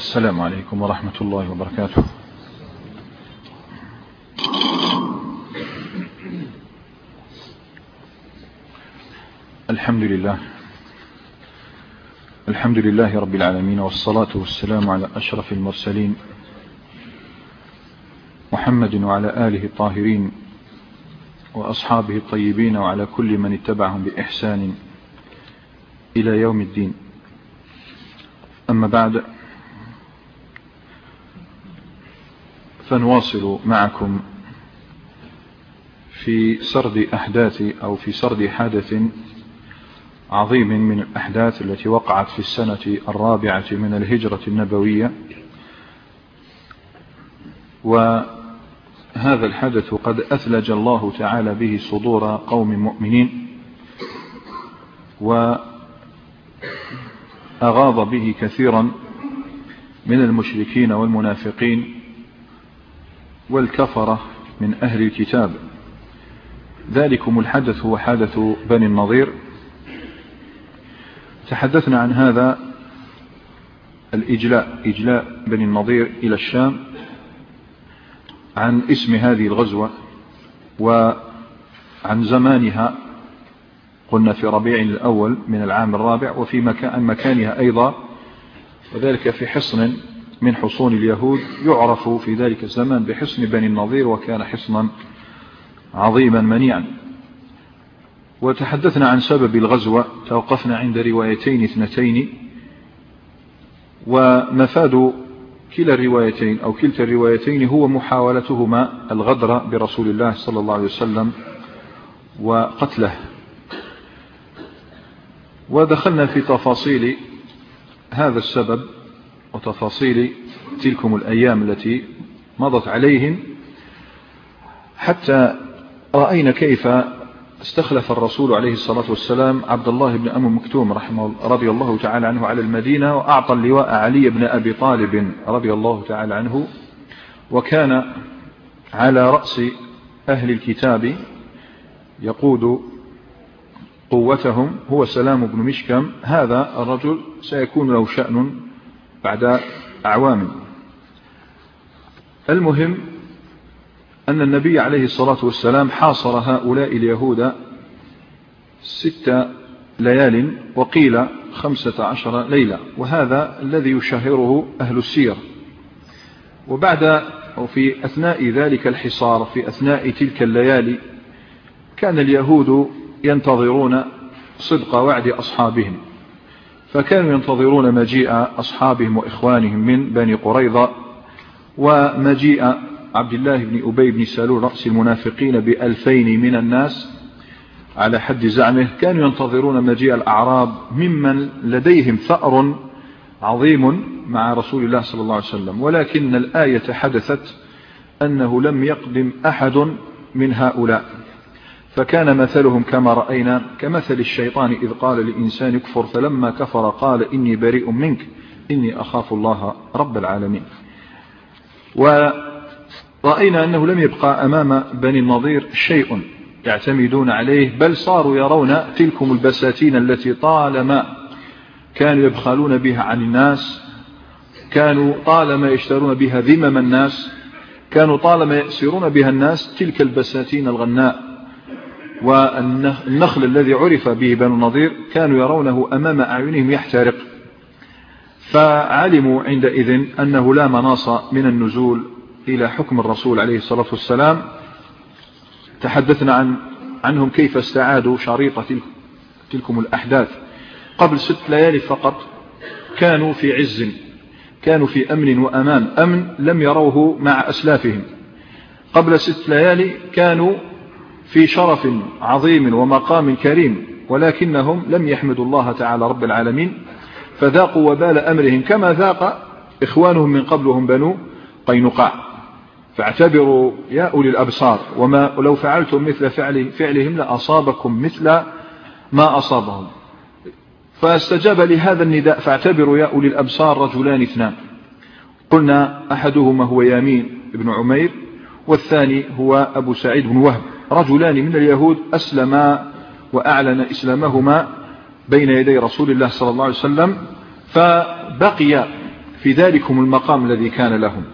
السلام عليكم ورحمة الله وبركاته. الحمد لله رب العالمين، والصلاة والسلام على أشرف المرسلين محمد وعلى آله الطاهرين وأصحابه الطيبين وعلى كل من اتبعهم بإحسان إلى يوم الدين. أما بعد، فنواصل معكم في سرد حادث عظيم من الأحداث التي وقعت في السنة 4 من الهجرة النبوية. وهذا الحدث قد أثلج الله تعالى به صدور قوم مؤمنين، وأغاض به كثيرا من المشركين والمنافقين والكفرة من أهل الكتاب. ذلكم الحدث هو حدث بني النضير. تحدثنا عن هذا إجلاء بني النضير إلى الشام، عن اسم هذه الغزوة وعن زمانها، قلنا في ربيع الأول من العام 4، وفي مكانها أيضا، وذلك في حصن من حصون اليهود يعرف في ذلك الزمان بحصن بني النضير، وكان حصنا عظيما منيعا. وتحدثنا عن سبب الغزوة، توقفنا عند روايتين اثنتين، ومفاد كلا الروايتين أو كلتا الروايتين هو محاولتهما الغدر برسول الله صلى الله عليه وسلم وقتله. ودخلنا في تفاصيل هذا السبب وتفاصيل تلكم الأيام التي مضت عليهم، حتى رأينا كيف استخلف الرسول عليه الصلاة والسلام عبد الله بن أم مكتوم رضي الله تعالى عنه على المدينة، وأعطى اللواء علي بن أبي طالب رضي الله تعالى عنه. وكان على رأس أهل الكتاب يقود قوتهم هو سلام بن مشكم. هذا الرجل سيكون له شأن بعد أعوام. المهم أن النبي عليه الصلاة والسلام حاصر هؤلاء اليهود 6 ليال، وقيل 15 ليلة، وهذا الذي يشهره أهل السير. وفي أثناء ذلك الحصار، في أثناء تلك الليالي، كان اليهود ينتظرون صدق وعد أصحابهم، فكانوا ينتظرون مجيء أصحابهم وإخوانهم من بني قريظة، ومجيء عبد الله بن أبي بن سلول رأس المنافقين ب2000 من الناس على حد زعمه. كانوا ينتظرون مجيء الأعراب ممن لديهم ثأر عظيم مع رسول الله صلى الله عليه وسلم، ولكن الآية حدثت أنه لم يقدم أحد من هؤلاء، فكان مثلهم كما رأينا كمثل الشيطان إذ قال للإنسان اكفر فلما كفر قال إني بريء منك إني أخاف الله رب العالمين. ورأينا أنه لم يبقى أمام بني النضير شيء يعتمدون عليه، بل صاروا يرون تلكم البساتين التي طالما كانوا يبخلون بها عن الناس، كانوا طالما يشترون بها ذمم الناس، كانوا طالما يأسرون بها الناس، تلك البساتين الغناء والنخل الذي عرف به بنو النضير كانوا يرونه أمام أعينهم يحترق. فعلموا عندئذ أنه لا مناص من النزول إلى حكم الرسول عليه الصلاة والسلام. تحدثنا عنهم كيف استعادوا شريط تلكم الأحداث. قبل 6 ليالي فقط كانوا في عز، كانوا في أمن وأمان، أمن لم يروه مع أسلافهم. قبل 6 ليالي كانوا في شرف عظيم ومقام كريم، ولكنهم لم يحمدوا الله تعالى رب العالمين، فذاقوا وبال أمرهم كما ذاق إخوانهم من قبلهم بنو قينقاع. فاعتبروا يا أولي الأبصار، وما لو فعلتم مثل فعلهم لأصابكم مثل ما أصابهم. فاستجاب لهذا النداء فاعتبروا يا أولي الأبصار رجلان 2، قلنا أحدهما هو يامين بن عمير، والثاني هو أبو سعيد بن وهب، رجلان من اليهود أسلما وأعلن إسلامهما بين يدي رسول الله صلى الله عليه وسلم. فبقي في ذلكم المقام الذي كان لهم.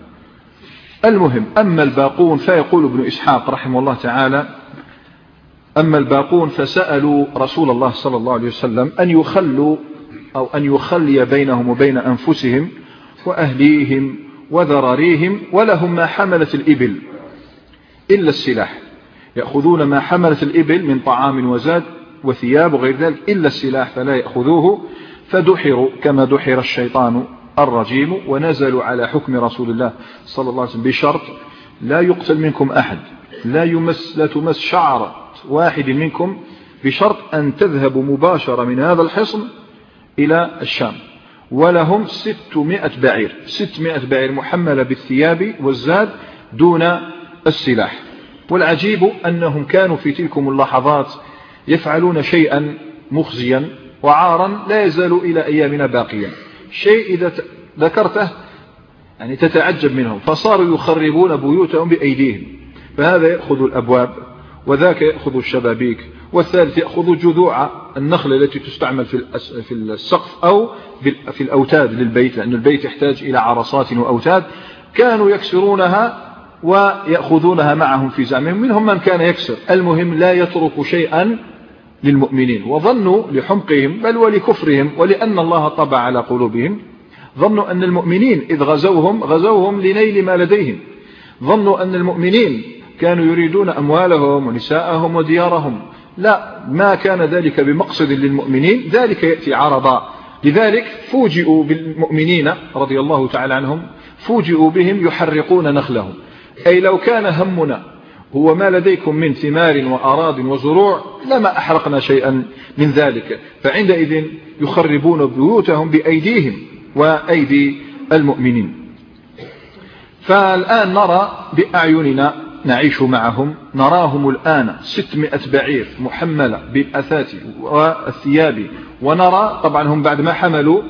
المهم، أما الباقون فيقول ابن إسحاق رحمه الله تعالى: أما الباقون فسألوا رسول الله صلى الله عليه وسلم أن يخلوا أو أن يخلي بينهم وبين أنفسهم وأهليهم وذراريهم، ولهم ما حملت الإبل إلا السلاح، يأخذون ما حملت الإبل من طعام وزاد وثياب وغير ذلك إلا السلاح فلا يأخذوه، فدحروا كما دحر الشيطان الرجيم، ونزلوا على حكم رسول الله صلى الله عليه وسلم بشرط: لا يقتل منكم أحد، لا تمس شعرة واحد منكم، بشرط أن تذهبوا مباشرة من هذا الحصن إلى الشام. ولهم 600 بعير محملة بالثياب والزاد دون السلاح. والعجيب أنهم كانوا في تلكم اللحظات يفعلون شيئا مخزيا وعارا لا يزال إلى أيامنا باقيا، شيء إذا ذكرته يعني تتعجب منهم، فصاروا يخربون بيوتهم بأيديهم، فهذا يأخذ الأبواب وذاك يأخذ الشبابيك، والثالث يأخذ جذوع النخل التي تستعمل في السقف أو في الأوتاد للبيت، لأن البيت يحتاج إلى عرصات وأوتاد، كانوا يكسرونها ويأخذونها معهم في زعمهم. منهم من كان يكسر، المهم لا يترك شيئا للمؤمنين. وظنوا لحمقهم بل ولكفرهم ولأن الله طبع على قلوبهم، ظنوا أن المؤمنين إذ غزوهم لنيل ما لديهم، ظنوا أن المؤمنين كانوا يريدون أموالهم ونساءهم وديارهم. لا، ما كان ذلك بمقصد للمؤمنين، ذلك يأتي عرضا. لذلك فوجئوا بالمؤمنين رضي الله تعالى عنهم، فوجئوا بهم يحرقون نخلهم، أي لو كان همنا هو ما لديكم من ثمار وأراض وزروع لما أحرقنا شيئا من ذلك. فعندئذ يخربون بيوتهم بأيديهم وأيدي المؤمنين. فالآن نرى بأعيننا، نعيش معهم، نراهم الآن 600 بعير محملة بالأثاث والثياب، ونرى طبعا هم بعد ما حملوا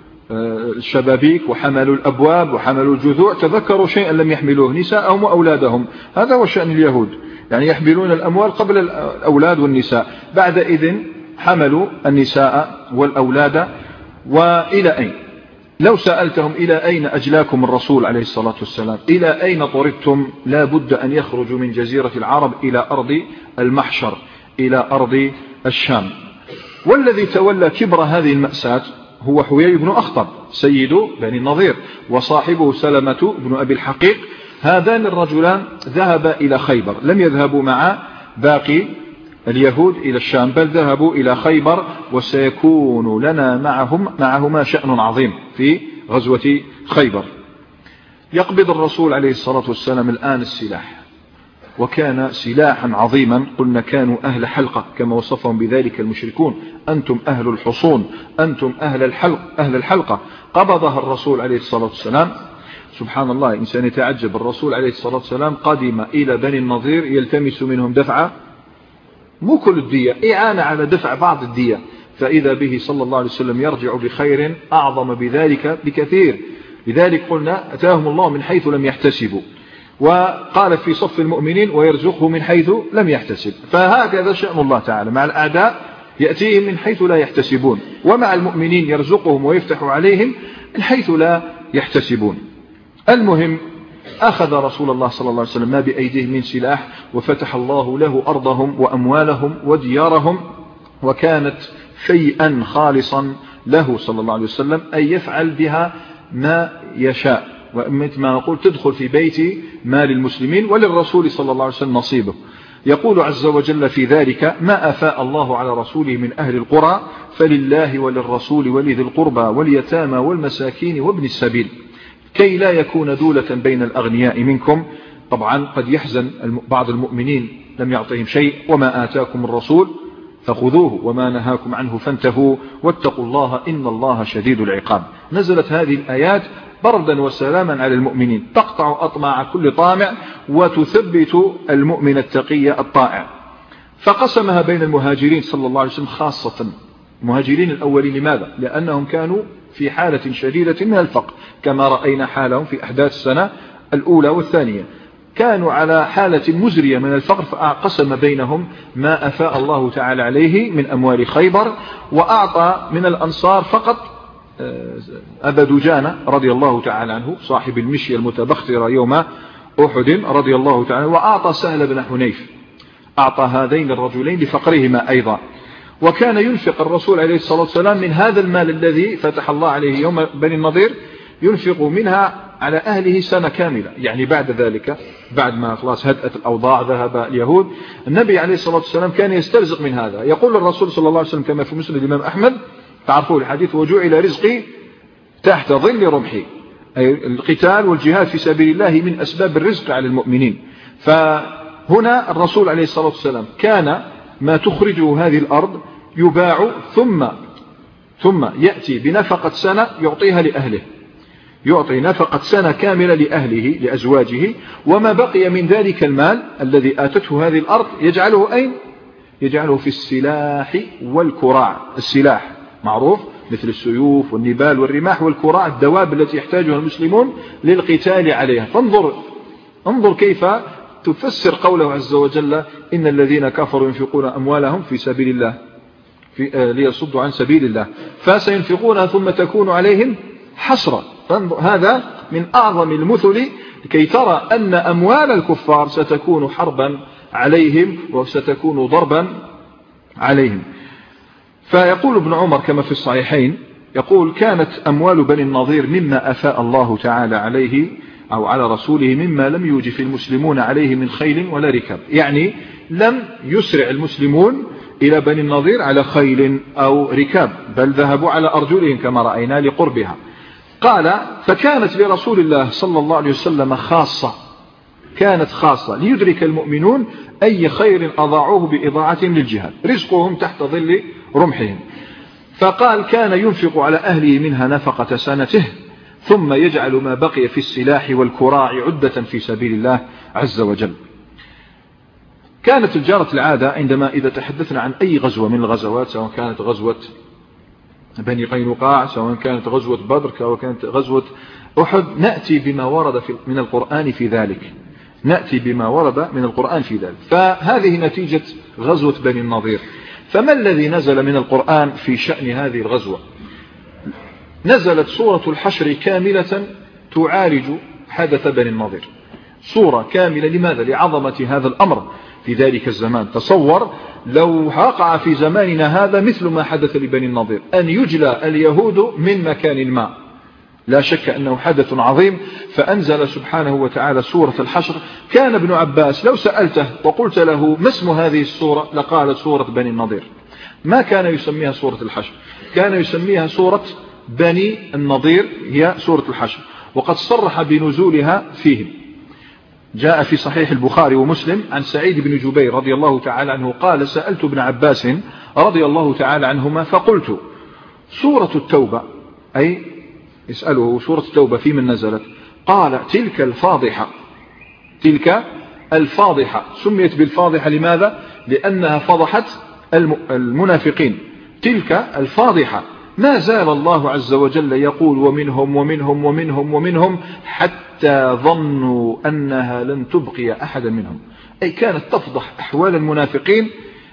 الشبابيك وحملوا الأبواب وحملوا الجذوع تذكروا شيئا لم يحملوه، نساءهم وأولادهم. هذا هو شأن اليهود، يعني يحملون الأموال قبل الأولاد والنساء. بعد إذن حملوا النساء والأولاد. وإلى أين؟ لو سألتهم إلى أين أجلاكم الرسول عليه الصلاة والسلام، إلى أين طردتم، لا بد أن يخرجوا من جزيرة العرب إلى أرض المحشر، إلى أرض الشام. والذي تولى كبر هذه المأساة هو حويي بن أخطب سيد بني النضير، وصاحبه سلمة بن أبي الحقيق. هذان الرجلان ذهبا إلى خيبر، لم يذهبوا مع باقي اليهود إلى الشام، بل ذهبوا إلى خيبر، وسيكون لنا معهما شأن عظيم في غزوة خيبر. يقبض الرسول عليه الصلاة والسلام الآن السلاح، وكان سلاحا عظيما. قلنا كانوا أهل حلقة كما وصفهم بذلك المشركون: أنتم أهل الحصون، أنتم أهل الحلقة. قبضها الرسول عليه الصلاة والسلام. سبحان الله، إنسان يتعجب، الرسول عليه الصلاة والسلام قدم إلى بني النضير يلتمس منهم دفع مو كل الدية، إعانة على دفع بعض الدية، فإذا به صلى الله عليه وسلم يرجع بخير أعظم بذلك بكثير. لذلك قلنا أتاهم الله من حيث لم يحتسبوا، وقال في صف المؤمنين: ويرزقه من حيث لم يحتسب. فهكذا شأن الله تعالى، مع الأعداء يأتيهم من حيث لا يحتسبون، ومع المؤمنين يرزقهم ويفتح عليهم من حيث لا يحتسبون. المهم، أخذ رسول الله صلى الله عليه وسلم ما بأيديه من سلاح، وفتح الله له أرضهم وأموالهم وديارهم، وكانت شيئا خالصا له صلى الله عليه وسلم أن يفعل بها ما يشاء. ومثل ما نقول تدخل في بيت مال المسلمين، وللرسول صلى الله عليه وسلم نصيبه. يقول عز وجل في ذلك: ما أفاء الله على رسوله من أهل القرى فلله وللرسول ولذي القربى واليتامى والمساكين وابن السبيل كي لا يكون دولة بين الأغنياء منكم. طبعا قد يحزن بعض المؤمنين لم يعطيهم شيء: وما آتاكم الرسول فخذوه وما نهاكم عنه فانتهوا واتقوا الله إن الله شديد العقاب. نزلت هذه الآيات بردا وسلاما على المؤمنين، تقطع أطماع كل طامع وتثبت المؤمن التقي الطائع. فقسمها بين المهاجرين صلى الله عليه وسلم، خاصة المهاجرين الأولين. لماذا؟ لأنهم كانوا في حالة شديدة من الفقر، كما رأينا حالهم في أحداث السنة الأولى والثانية، كانوا على حالة مزرية من الفقر. فقسم بينهم ما أفاء الله تعالى عليه من أموال خيبر، وأعطى من الأنصار فقط أبا دجانة رضي الله تعالى عنه صاحب المشية المتبخترة يوم أحد رضي الله تعالى، وأعطى سهل بن حنيف، أعطى هذين الرجلين لفقرهما أيضا. وكان ينفق الرسول عليه الصلاة والسلام من هذا المال الذي فتح الله عليه يوم بني النضير، ينفق منها على أهله سنة كاملة. يعني بعد ذلك، بعد ما خلاص هدأت الأوضاع ذهب اليهود، النبي عليه الصلاة والسلام كان يسترزق من هذا. يقول الرسول صلى الله عليه وسلم كما في مسند الإمام أحمد، تعرفوا الحديث: وجعل رزقي تحت ظل رمحي، أي القتال والجهاد في سبيل الله من أسباب الرزق على المؤمنين. فهنا الرسول عليه الصلاة والسلام كان ما تخرجه هذه الأرض يباع ثم يأتي بنفقة سنة يعطيها لأهله، يعطي نفقة سنة كاملة لأهله لأزواجه، وما بقي من ذلك المال الذي آتته هذه الأرض يجعله أين؟ يجعله في السلاح والكراع. السلاح معروف مثل السيوف والنبال والرماح، والكراع الدواب التي يحتاجها المسلمون للقتال عليها. انظر كيف تفسر قوله عز وجل: إن الذين كفروا ينفقون أموالهم في سبيل الله ليصدوا عن سبيل الله فسينفقونها ثم تكون عليهم حسرة. هذا من أعظم المثل لكي ترى أن أموال الكفار ستكون حربا عليهم وستكون ضربا عليهم. فيقول ابن عمر كما في الصحيحين، يقول: كانت أموال بني النضير مما أفاء الله تعالى عليه أو على رسوله مما لم يوجف المسلمون عليه من خيل ولا ركاب. يعني لم يسرع المسلمون إلى بني النضير على خيل أو ركاب، بل ذهبوا على أرجلهم كما رأينا لقربها. قال: فكانت لرسول الله صلى الله عليه وسلم خاصة، كانت خاصة ليدرك المؤمنون أي خير أضاعوه بإضاعتهم للجهاد، رزقهم تحت ظل رمحهم. فقال: كان ينفق على أهله منها نفقة سنته، ثم يجعل ما بقي في السلاح والكراع عدة في سبيل الله عز وجل. كانت الجارة العادة عندما إذا تحدثنا عن أي غزوة من الغزوات، سواء كانت غزوة بني قينقاع، سواء كانت غزوة بدر، سواء كانت غزوة أحد، نأتي بما ورد من القرآن في ذلك، نأتي بما ورد من القرآن في ذلك. فهذه نتيجة غزوة بني النضير. فما الذي نزل من القرآن في شأن هذه الغزوة؟ نزلت سورة الحشر كاملة تعالج حدث بني النضير، سورة كاملة. لماذا؟ لعظمة هذا الأمر في ذلك الزمان. تصور لو وقع في زماننا هذا مثل ما حدث لبني النضير، أن يجلى اليهود من مكان ما، لا شك أنه حدث عظيم. فأنزل سبحانه وتعالى سورة الحشر. كان ابن عباس لو سألته وقلت له ما اسم هذه السورة لقال سورة بني النضير. ما كان يسميها سورة الحشر، كان يسميها سورة بني النضير، هي سورة الحشر. وقد صرح بنزولها فيهم. جاء في صحيح البخاري ومسلم عن سعيد بن جبير رضي الله تعالى عنه قال: سألت ابن عباس رضي الله تعالى عنهما فقلت: سورة التوبة، أي اسأله سورة التوبة في من نزلت؟ قال: تلك الفاضحة. تلك الفاضحة سميت بالفاضحة لماذا؟ لأنها فضحت المنافقين. تلك الفاضحة. ما زال الله عز وجل يقول: ومنهم ومنهم ومنهم ومنهم، حتى ظنوا أنها لن تبقي أحدا منهم. أي كانت تفضح أحوال المنافقين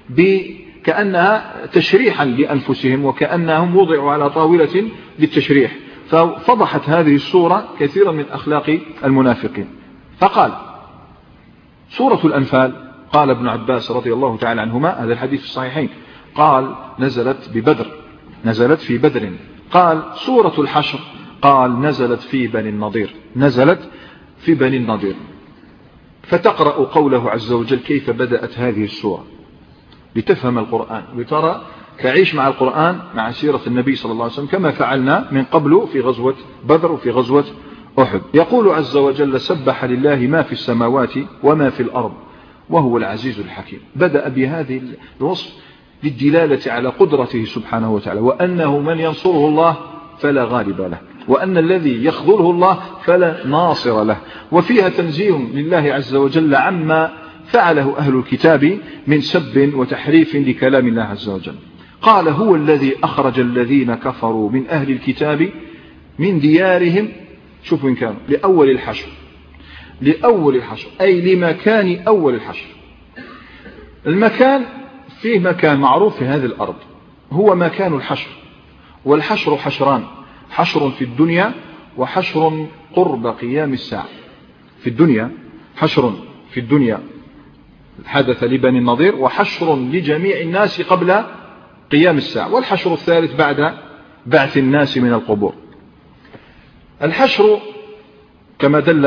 كأنها تشريحا لأنفسهم، وكأنهم وضعوا على طاولة للتشريح. ففضحت هذه السورة كثيرا من أخلاق المنافقين. فقال: سورة الأنفال، قال ابن عباس رضي الله تعالى عنهما، هذا الحديث في الصحيحين، قال: نزلت ببدر، نزلت في بدر. قال: سورة الحشر، قال: نزلت في بني النضير، نزلت في بني النضير. فتقرأ قوله عز وجل كيف بدأت هذه السورة لتفهم القرآن، لترى تعيش مع القرآن مع سيرة النبي صلى الله عليه وسلم كما فعلنا من قبل في غزوة بدر وفي غزوة أحد. يقول عز وجل: سبح لله ما في السماوات وما في الأرض وهو العزيز الحكيم. بدأ بهذه الوصف للدلالة على قدرته سبحانه وتعالى، وأنه من ينصره الله فلا غالب له، وأن الذي يخذله الله فلا ناصر له. وفيها تنزيه لله عز وجل عما فعله أهل الكتاب من سب وتحريف لكلام الله عز وجل. قال: هو الذي أخرج الذين كفروا من أهل الكتاب من ديارهم، شوفوا إن كانوا لأول الحشر، لأول الحشر أي لمكان أول الحشر. المكان فيه مكان معروف في هذه الأرض هو مكان الحشر، والحشر حشران: حشر في الدنيا وحشر قرب قيام الساعة. في الدنيا حشر في الدنيا حدث لبني النضير، وحشر لجميع الناس قبل قيام الساعة، والحشر الثالث بعد بعث الناس من القبور. الحشر كما دل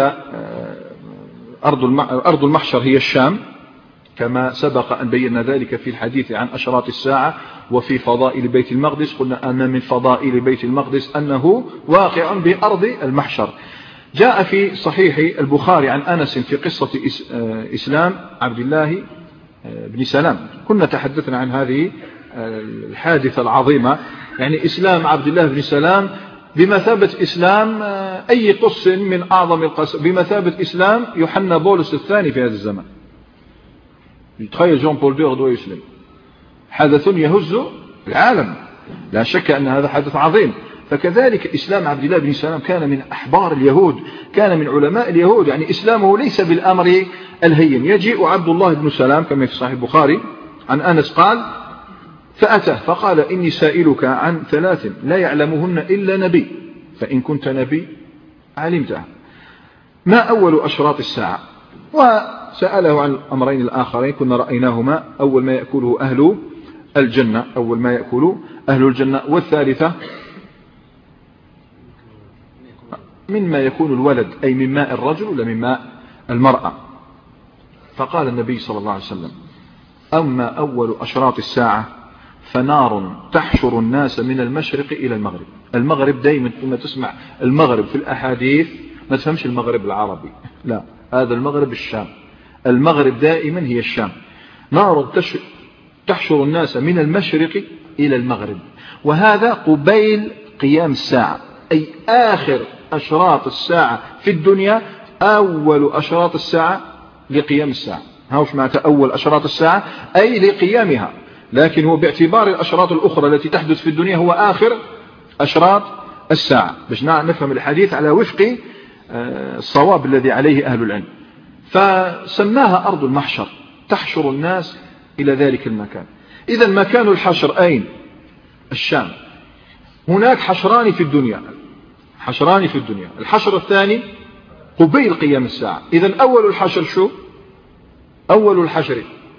أرض المحشر هي الشام، كما سبق أن بينا ذلك في الحديث عن أشراط الساعة وفي فضائل بيت المقدس. قلنا أن من فضائل بيت المقدس أنه واقع بأرض المحشر. جاء في صحيح البخاري عن أنس في قصة إسلام عبد الله بن سلام. كنا تحدثنا عن هذه الحادثة العظيمة، يعني إسلام عبد الله بن سلام بمثابة إسلام أي قص من أعظم القصص، بمثابة إسلام يوحنا بولس الثاني في هذا الزمن. تخيل جون بول دو غدوة يسلم، حدث يهز العالم، لا شك أن هذا حدث عظيم. فكذلك إسلام عبد الله بن سلام كان من أحبار اليهود، كان من علماء اليهود، يعني إسلامه ليس بالأمر الهين. يجيء عبد الله بن سلام كما في صحيح البخاري عن أنس قال: فأتى فقال: إني سائلك عن ثلاث لا يعلمهن إلا نبي، فإن كنت نبي علمتها. ما أول أشراط الساعة؟ وسأله عن الأمرين الآخرين كنا رأيناهما: أول ما يأكله أهل الجنة، أول ما يأكل أهل الجنة، والثالثة مما يكون الولد، أي من ماء الرجل ولا من ماء المرأة. فقال النبي صلى الله عليه وسلم: أما أول أشراط الساعة فنار تحشر الناس من المشرق إلى المغرب. المغرب دائما لما تسمع المغرب في الأحاديث ما تفهمش المغرب العربي، لا، هذا المغرب الشام. المغرب دائما هي الشام. نار تحشر الناس من المشرق إلى المغرب، وهذا قبيل قيام الساعة، أي آخر أشراط الساعة في الدنيا، أول أشراط الساعة لقيام الساعة. هاوش معنى أول أشراط الساعة؟ أي لقيامها، لكن هو باعتبار الأشراط الأخرى التي تحدث في الدنيا هو آخر أشراط الساعة، باش نفهم الحديث على وفق الصواب الذي عليه أهل العلم. فسماها أرض المحشر، تحشر الناس إلى ذلك المكان. إذا مكان الحشر أين؟ الشام. هناك حشران في الدنيا، حشران في الدنيا. الحشر الثاني قبيل قيام الساعة. إذا أول الحشر شو؟ أول الحشر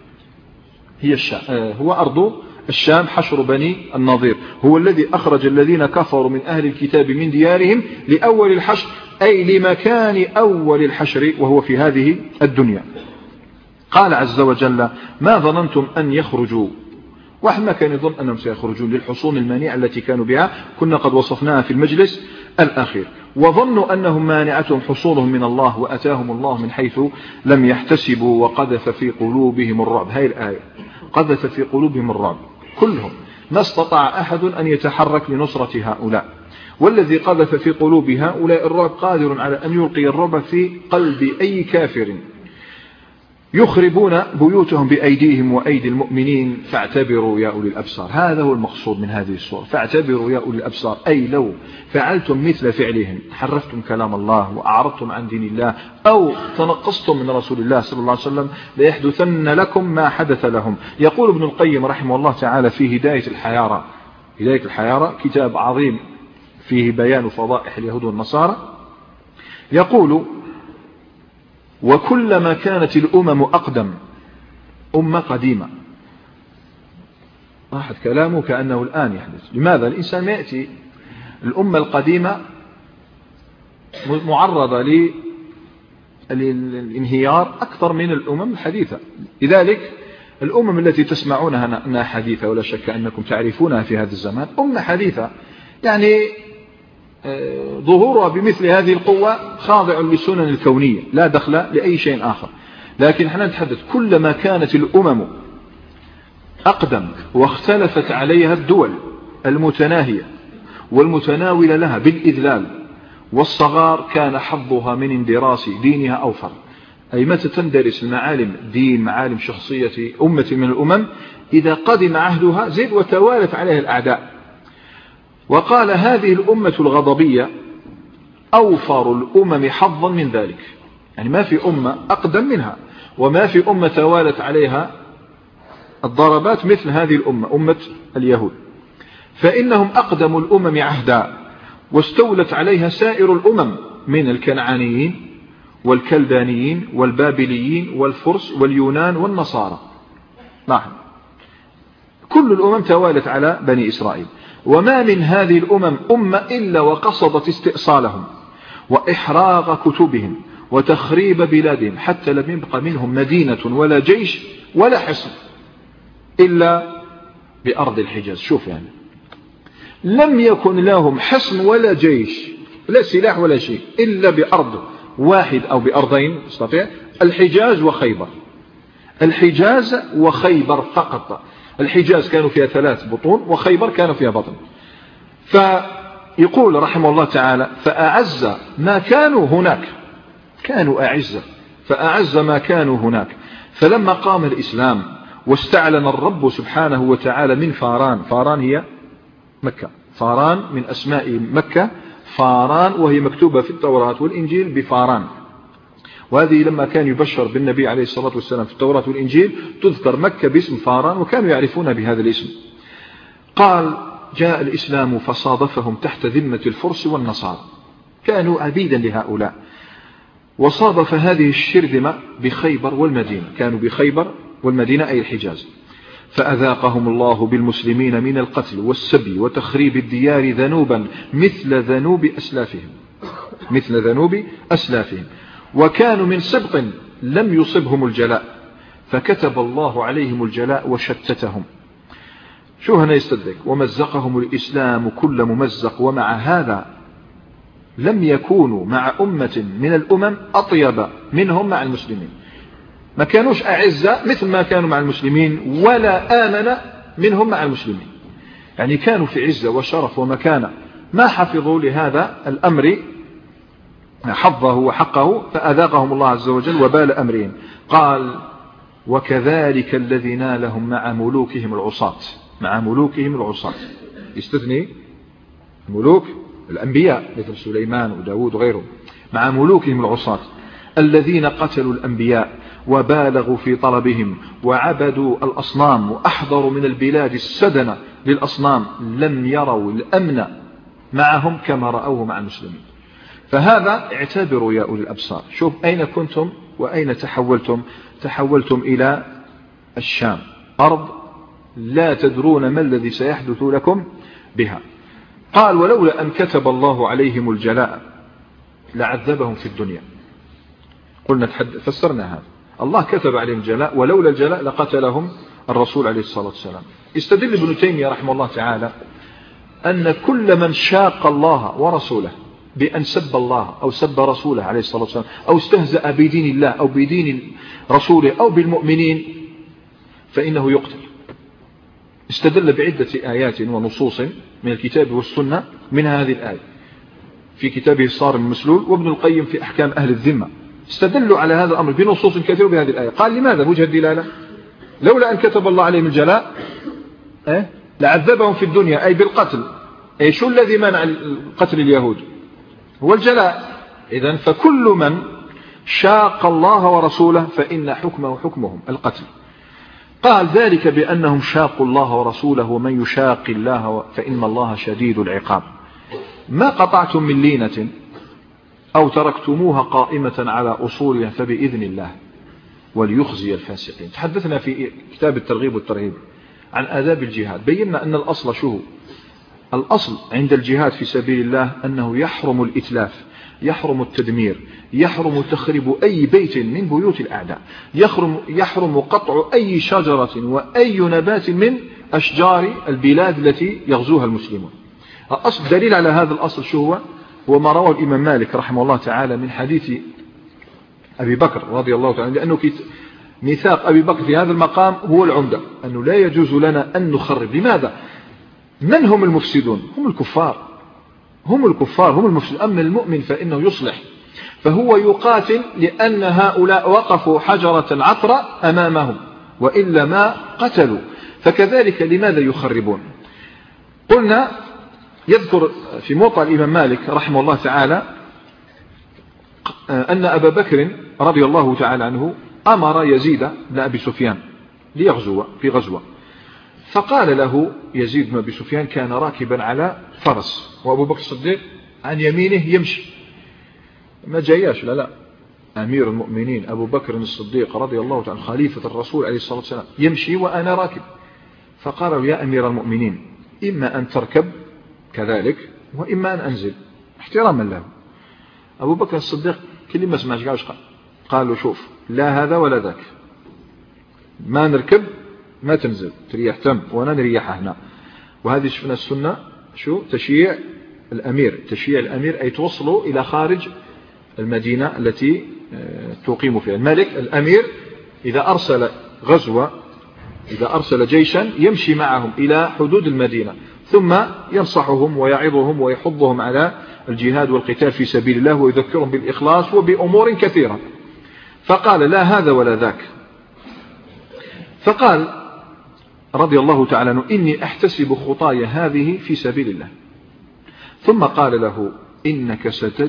هي الشام، هو أرض الشام. حشر بني النضير هو الذي أخرج الذين كفروا من أهل الكتاب من ديارهم لأول الحشر، أي لمكان أول الحشر، وهو في هذه الدنيا. قال عز وجل: ما ظننتم أن يخرجوا، واحد ما كان يظن أنهم سيخرجون للحصون المانعة التي كانوا بها، كنا قد وصفناها في المجلس الأخير. وظنوا أنهم مانعتهم حصونهم من الله وأتاهم الله من حيث لم يحتسبوا وقذف في قلوبهم الرعب. هاي الآية: قذف في قلوبهم الرعب. كلهم ما استطاع أحد أن يتحرك لنصرة هؤلاء، والذي قذف في قلوب هؤلاء الرعب قادر على أن يلقي الرعب في قلب أي كافر. يخربون بيوتهم بأيديهم وأيدي المؤمنين فاعتبروا يا أولي الأبصار. هذا هو المقصود من هذه السورة، فاعتبروا يا أولي الأبصار، أي لو فعلتم مثل فعلهم، حرفتم كلام الله وأعرضتم عن دين الله أو تنقصتم من رسول الله صلى الله عليه وسلم، ليحدثن لكم ما حدث لهم. يقول ابن القيم رحمه الله تعالى في هداية الحيارى، هداية الحيارى كتاب عظيم فيه بيان فضائح اليهود والنصارى، يقول: وكلما كانت الأمم أقدم، أمة قديمة. راحت كلامه كأنه الآن يحدث. لماذا؟ الإنسان ما يأتي الأمة القديمة معرضة للانهيار أكثر من الأمم الحديثة. لذلك الأمم التي تسمعونها أنها حديثة، ولا شك أنكم تعرفونها في هذا الزمان، أمة حديثة، يعني ظهورها بمثل هذه القوة خاضع للسنن الكونية، لا دخل لأي شيء آخر. لكن احنا نتحدث كلما كانت الأمم أقدم واختلفت عليها الدول المتناهية والمتناولة لها بالإذلال والصغار، كان حظها من اندراس دينها أوفر. أي متى تندرس المعالم دين، معالم شخصية أمة من الأمم، إذا قدم عهدها زد وتوالت عليها الأعداء. وقال: هذه الأمة الغضبية أوفر الأمم حظا من ذلك، يعني ما في أمة أقدم منها، وما في أمة توالت عليها الضربات مثل هذه الأمة، أمة اليهود. فإنهم أقدم الأمم عهدا واستولت عليها سائر الأمم من الكنعانيين والكلدانيين والبابليين والفرس واليونان والنصارى. نعم، كل الأمم توالت على بني إسرائيل، وما من هذه الأمم أمة إلا وقصدت استئصالهم وإحراق كتبهم وتخريب بلادهم، حتى لم يبق منهم مدينة ولا جيش ولا حصن إلا بأرض الحجاز. شوف يعني لم يكن لهم حصن ولا جيش لا سلاح ولا شيء إلا بأرض واحد أو بأرضين استطيع، الحجاز وخيبر. الحجاز وخيبر فقط. الحجاز كانوا فيها 3 بطون وخيبر كانوا فيها بطن. فيقول رحمه الله تعالى فأعز ما كانوا هناك، كانوا أعزة فأعز ما كانوا هناك. فلما قام الإسلام واستعلن الرب سبحانه وتعالى من فاران، فاران هي مكة، فاران من أسماء مكة، فاران وهي مكتوبة في التوراة والإنجيل بفاران، وهذه لما كان يبشر بالنبي عليه الصلاة والسلام في التوراة والإنجيل تذكر مكة باسم فاران، وكانوا يعرفون بهذا الاسم. قال جاء الإسلام فصادفهم تحت ذمة الفرس والنصارى، كانوا عبيدا لهؤلاء، وصادف هذه الشرذمة بخيبر والمدينة، كانوا بخيبر والمدينة أي الحجاز. فأذاقهم الله بالمسلمين من القتل والسبي وتخريب الديار ذنوبا مثل ذنوب أسلافهم، وكانوا من سبط لم يصبهم الجلاء، فكتب الله عليهم الجلاء وشتتهم. شو هنا يستدرك ومزقهم الإسلام كل ممزق، ومع هذا لم يكونوا مع أمة من الأمم أطيب منهم مع المسلمين، ما كانوش أعزة مثل ما كانوا مع المسلمين، ولا آمن منهم مع المسلمين، يعني كانوا في عزة وشرف ومكانة، ما حفظوا لهذا الأمر حظه وحقه، فأذاقهم الله عز وجل وبال أمرهم. قال وكذلك الذي نالهم مع ملوكهم العصاة، يستثني ملوك الأنبياء مثل سليمان وداود وغيرهم، مع ملوكهم العصاة الذين قتلوا الأنبياء وبالغوا في طلبهم وعبدوا الأصنام وأحضروا من البلاد السدن للأصنام، لم يروا الأمن معهم كما رأوه مع المسلمين. فهذا اعتبروا يا أولي الأبصار، شوف أين كنتم وأين تحولتم إلى الشام، أرض لا تدرون ما الذي سيحدث لكم بها. قال ولولا أن كتب الله عليهم الجلاء لعذبهم في الدنيا. قلنا فسرنا هذا، الله كتب عليهم الجلاء، ولولا الجلاء لقتلهم الرسول عليه الصلاة والسلام. استدل ابن تيمية رحمه الله تعالى أن كل من شاق الله ورسوله بأن سب الله أو سب رسوله عليه الصلاة والسلام أو استهزأ بدين الله أو بدين رسوله أو بالمؤمنين فإنه يقتل. استدل بعدة آيات ونصوص من الكتاب والسنة، من هذه الآية في كتابه الصارم المسلول، وابن القيم في أحكام أهل الذمة استدلوا على هذا الأمر بنصوص كثيرة بهذه الآية. قال لماذا وجه الدلالة؟ لولا أن كتب الله عليهم الجلاء لعذبهم في الدنيا أي بالقتل. شو الذي منع قتل اليهود؟ هو الجلاء. إذن فكل من شاق الله ورسوله فإن حكمه حكمهم القتل. قال ذلك بأنهم شاقوا الله ورسوله، ومن يشاق الله فإن الله شديد العقاب. ما قطعتم من لينة أو تركتموها قائمة على أصولها فبإذن الله وليخزي الفاسقين. تحدثنا في كتاب الترغيب والترهيب عن آداب الجهاد، بينا أن الأصل شو؟ الأصل عند الجهاد في سبيل الله أنه يحرم الإتلاف، يحرم التدمير، يحرم تخريب أي بيت من بيوت الأعداء، يحرم قطع أي شجرة وأي نبات من أشجار البلاد التي يغزوها المسلمون. الأصل دليل على هذا الأصل شو هو ما رواه الإمام مالك رحمه الله تعالى من حديث أبي بكر رضي الله تعالى، لأنه ميثاق أبي بكر في هذا المقام هو العمدة، أنه لا يجوز لنا أن نخرب. لماذا؟ من هم المفسدون؟ هم الكفار، هم المفسدون. أما المؤمن فإنه يصلح، فهو يقاتل لأن هؤلاء وقفوا حجرة عطرة أمامهم، وإلا ما قتلوا. فكذلك لماذا يخربون؟ قلنا يذكر في موطأ الإمام مالك رحمه الله تعالى أن أبا بكر رضي الله تعالى عنه أمر يزيد بن أبي سفيان ليغزو في غزوة، فقال له يزيد بن أبي سفيان كان راكبا على فرس وأبو بكر الصديق عن يمينه يمشي، ما جاياش، لا أمير المؤمنين أبو بكر الصديق رضي الله تعالى خليفة الرسول عليه الصلاة والسلام يمشي وأنا راكب، فقالوا يا أمير المؤمنين إما أن تركب كذلك وإما أن أنزل احتراما له. أبو بكر الصديق كل ما سمعش قال له شوف، لا هذا ولا ذاك، ما نركب ما تنزل، تريح تم وانا نريح هنا. وهذه شفنا السنة شو تشييع الأمير، تشييع الأمير أي توصلوا إلى خارج المدينة التي تقيم فيها. الملك الأمير إذا أرسل غزوة، إذا أرسل جيشا يمشي معهم إلى حدود المدينة، ثم ينصحهم ويعظهم ويحضهم على الجهاد والقتال في سبيل الله ويذكرهم بالإخلاص وبأمور كثيرة. فقال لا هذا ولا ذاك. فقال رضي الله تعالى عنه إني أحتسب خطايا هذه في سبيل الله. ثم قال له إنك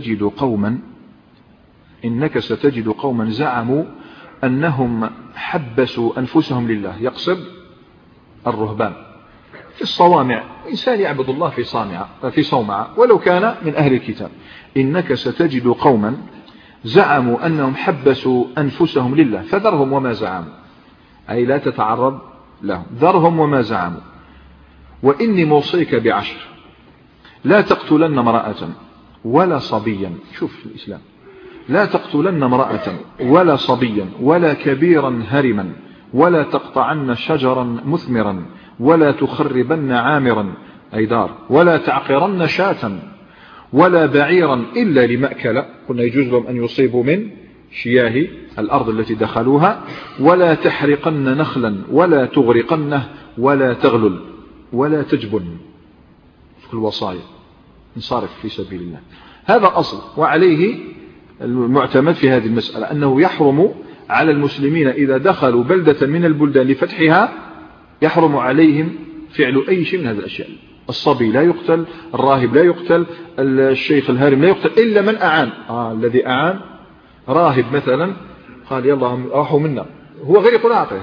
ستجد قوما زعموا أنهم حبسوا أنفسهم لله، يقصد الرهبان في الصوامع، إنسان يعبد الله في صومعة ولو كان من أهل الكتاب. إنك ستجد قوما زعموا أنهم حبسوا أنفسهم لله فذرهم وما زعموا، أي لا تتعرض لهم، ذرهم وما زعموا. وإني موصيك بعشر، لا تقتلن امرأة ولا صبيا، شوف الإسلام، لا تقتلن امرأة ولا صبيا ولا كبيرا هرما ولا تقطعن شجرا مثمرا ولا تخربن عامرا أي دار ولا تعقرن شاة ولا بعيرا إلا لمأكل، قلنا يجوز لهم أن يصيبوا من شياه الأرض التي دخلوها، ولا تحرقن نخلا ولا تغرقنه ولا تغلل ولا تجبن في الوصايا، انصرف في سبيل الله. هذا أصل، وعليه المعتمد في هذه المسألة أنه يحرم على المسلمين إذا دخلوا بلدة من البلدان لفتحها، يحرم عليهم فعل أي شيء من هذه الأشياء. الصبي لا يقتل، الراهب لا يقتل، الشيخ الهارم لا يقتل إلا من أعان. الذي أعان راهب مثلا قال يلا راحوا منا، هو غير يقول أعطيه،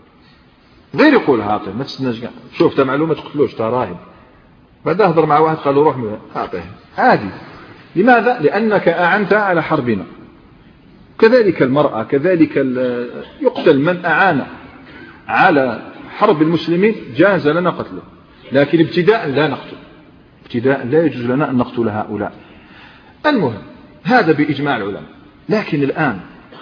غير يقول أعطيه، ما تستناش شوف معلومة تقتلوش تا راهب، بعد أهضر مع واحد قال له روح منه أعطيه عادي. لماذا؟ لأنك أعنت على حربنا. كذلك المرأة، كذلك يقتل من أعان على حرب المسلمين، جاز لنا قتله، لكن ابتداء لا نقتل، ابتداء لا يجوز لنا أن نقتل هؤلاء. المهم هذا بإجماع العلماء. لكن الآن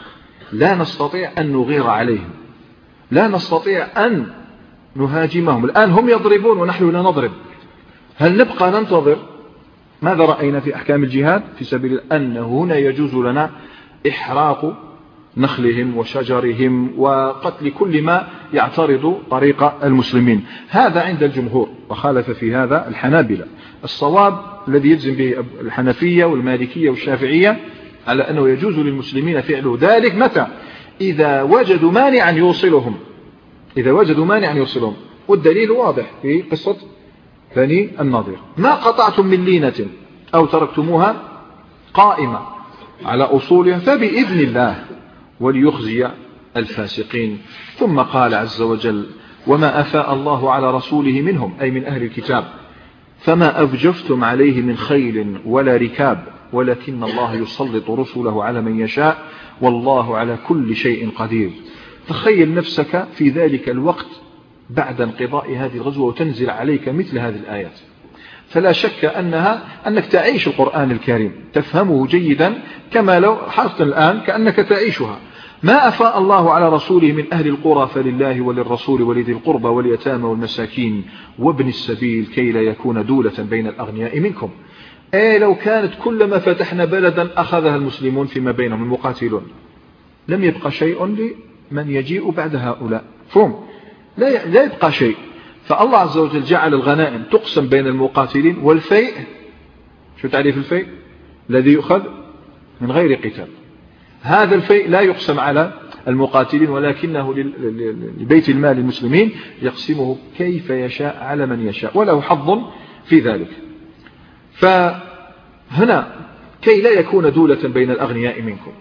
لا نستطيع أن نغير عليهم، لا نستطيع أن نهاجمهم. الآن هم يضربون ونحن لا نضرب، هل نبقى ننتظر؟ ماذا رأينا في أحكام الجهاد في سبيل أنه هنا يجوز لنا إحراق نخلهم وشجرهم وقتل كل ما يعترض طريق المسلمين. هذا عند الجمهور، وخالف في هذا الحنابلة. الصواب الذي يجزم به الحنفية والمالكية والشافعية على أنه يجوز للمسلمين فعل ذلك متى؟ إذا وجدوا مانعا يوصلهم، إذا وجدوا مانعا يوصلهم. والدليل واضح في قصة بني النضير، ما قطعتم من لينة أو تركتموها قائمة على أصولها فبإذن الله وليخزي الفاسقين. ثم قال عز وجل وما أفاء الله على رسوله منهم أي من أهل الكتاب فما أوجفتم عليه من خيل ولا ركاب ولكن الله يسلط رسله على من يشاء والله على كل شيء قدير. تخيل نفسك في ذلك الوقت بعد انقضاء هذه الغزوة وتنزل عليك مثل هذه الآيات، فلا شك أنك تعيش القرآن الكريم، تفهمه جيدا كما لو حصلت الآن كأنك تعيشها. ما أفاء الله على رسوله من أهل القرى فلله وللرسول ولذي القربى واليتامى والمساكين وابن السبيل كي لا يكون دولة بين الأغنياء منكم. لو كانت كلما فتحنا بلدا أخذها المسلمون فيما بينهم المقاتلون لم يبقى شيء لمن يجيء بعد هؤلاء، فهم لا يبقى شيء. فالله عز وجل جعل الغنائم تقسم بين المقاتلين، والفيء شو تعريف الفيء؟ الذي يؤخذ من غير قتال. هذا الفيء لا يقسم على المقاتلين ولكنه لبيت المال المسلمين يقسمه كيف يشاء على من يشاء وله حظ في ذلك. فهنا كي لا يكون دولة بين الأغنياء منكم.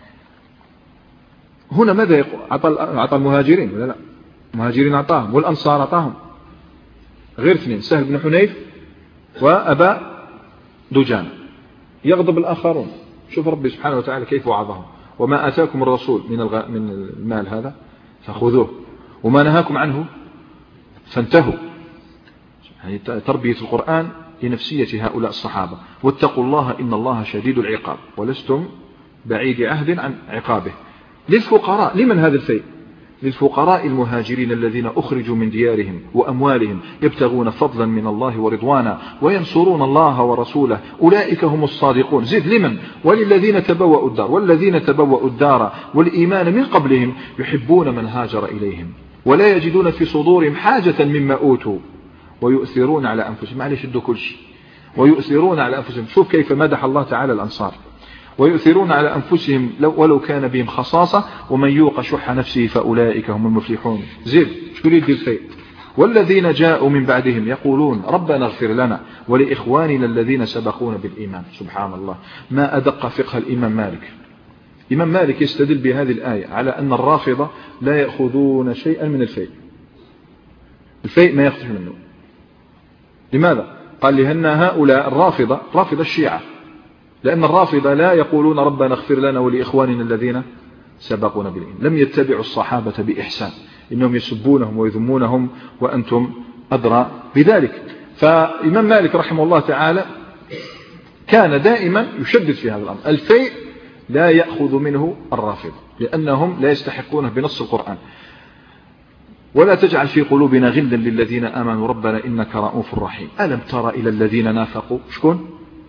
هنا ماذا يقول؟ أعطى المهاجرين ولا لا؟ المهاجرين أعطاهم والأنصار أعطاهم غير اثنين، سهل بن حنيف وأبا دجان. يغضب الآخرون. شوف ربي سبحانه وتعالى كيف وعظهم: وما آتاكم الرسول من المال هذا فخذوه وما نهاكم عنه فانتهوا. يعني تربية القرآن لنفسية هؤلاء الصحابة. واتقوا الله إن الله شديد العقاب ولستم بعيد عهد عن عقابه. للفقراء. لمن هذا الفيء؟ للفقراء المهاجرين الذين أخرجوا من ديارهم وأموالهم يبتغون فضلا من الله ورضوانا وينصرون الله ورسوله أولئك هم الصادقون. زد لمن؟ وللذين تبوأوا الدار والذين تبوأوا الدار والإيمان من قبلهم يحبون من هاجر إليهم ولا يجدون في صدورهم حاجة مما أوتوا ويؤثرون على أنفسهم. معلش ادوا كل شيء. ويؤثرون على أنفسهم. شوف كيف مدح الله تعالى الأنصار: ويؤثرون على أنفسهم ولو كان بهم خصاصة ومن يوق شح نفسه فأولئك هم المفلحون. زيد شو يريد الخير؟ والذين جاءوا من بعدهم يقولون ربنا اغفر لنا ولإخواننا الذين سبقونا بالإيمان. سبحان الله، ما أدق فقه الإمام مالك. الإمام مالك يستدل بهذه الآية على أن الرافضة لا يأخذون شيئا من الفيء. الفيء ما يخرج منه. لماذا؟ قال لأن هؤلاء الرافضة رافضة الشيعة، لأن الرافضة لا يقولون ربنا اغفر لنا ولإخواننا الذين سبقونا بالإيمان. لم يتبعوا الصحابة بإحسان، إنهم يسبونهم ويذمونهم وأنتم أدرى بذلك. فإمام مالك رحمه الله تعالى كان دائما يشدد في هذا الأمر. الفيء لا يأخذ منه الرافضة لأنهم لا يستحقونه بنص القرآن. ولا تجعل في قلوبنا غلا للذين آمنوا ربنا إنك رؤوف رحيم. ألم تر إلى الذين نافقوا؟ شكون؟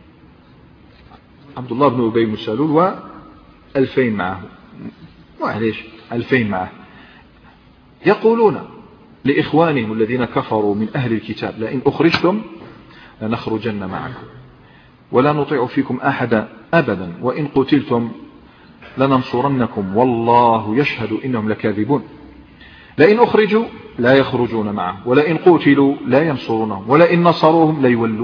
عبد الله بن أبي بن سلول و2000 معه. معليش 2000 معه. يقولون لإخوانهم الذين كفروا من أهل الكتاب لئن أخرجتم لنخرجن معكم ولا نطيع فيكم أحدا أبدا وإن قتلتم لننصرنكم والله يشهد إنهم لكاذبون. لئن أخرجوا لا يخرجون معه ولئن قتلوا لا ينصرونهم ولئن نصروهم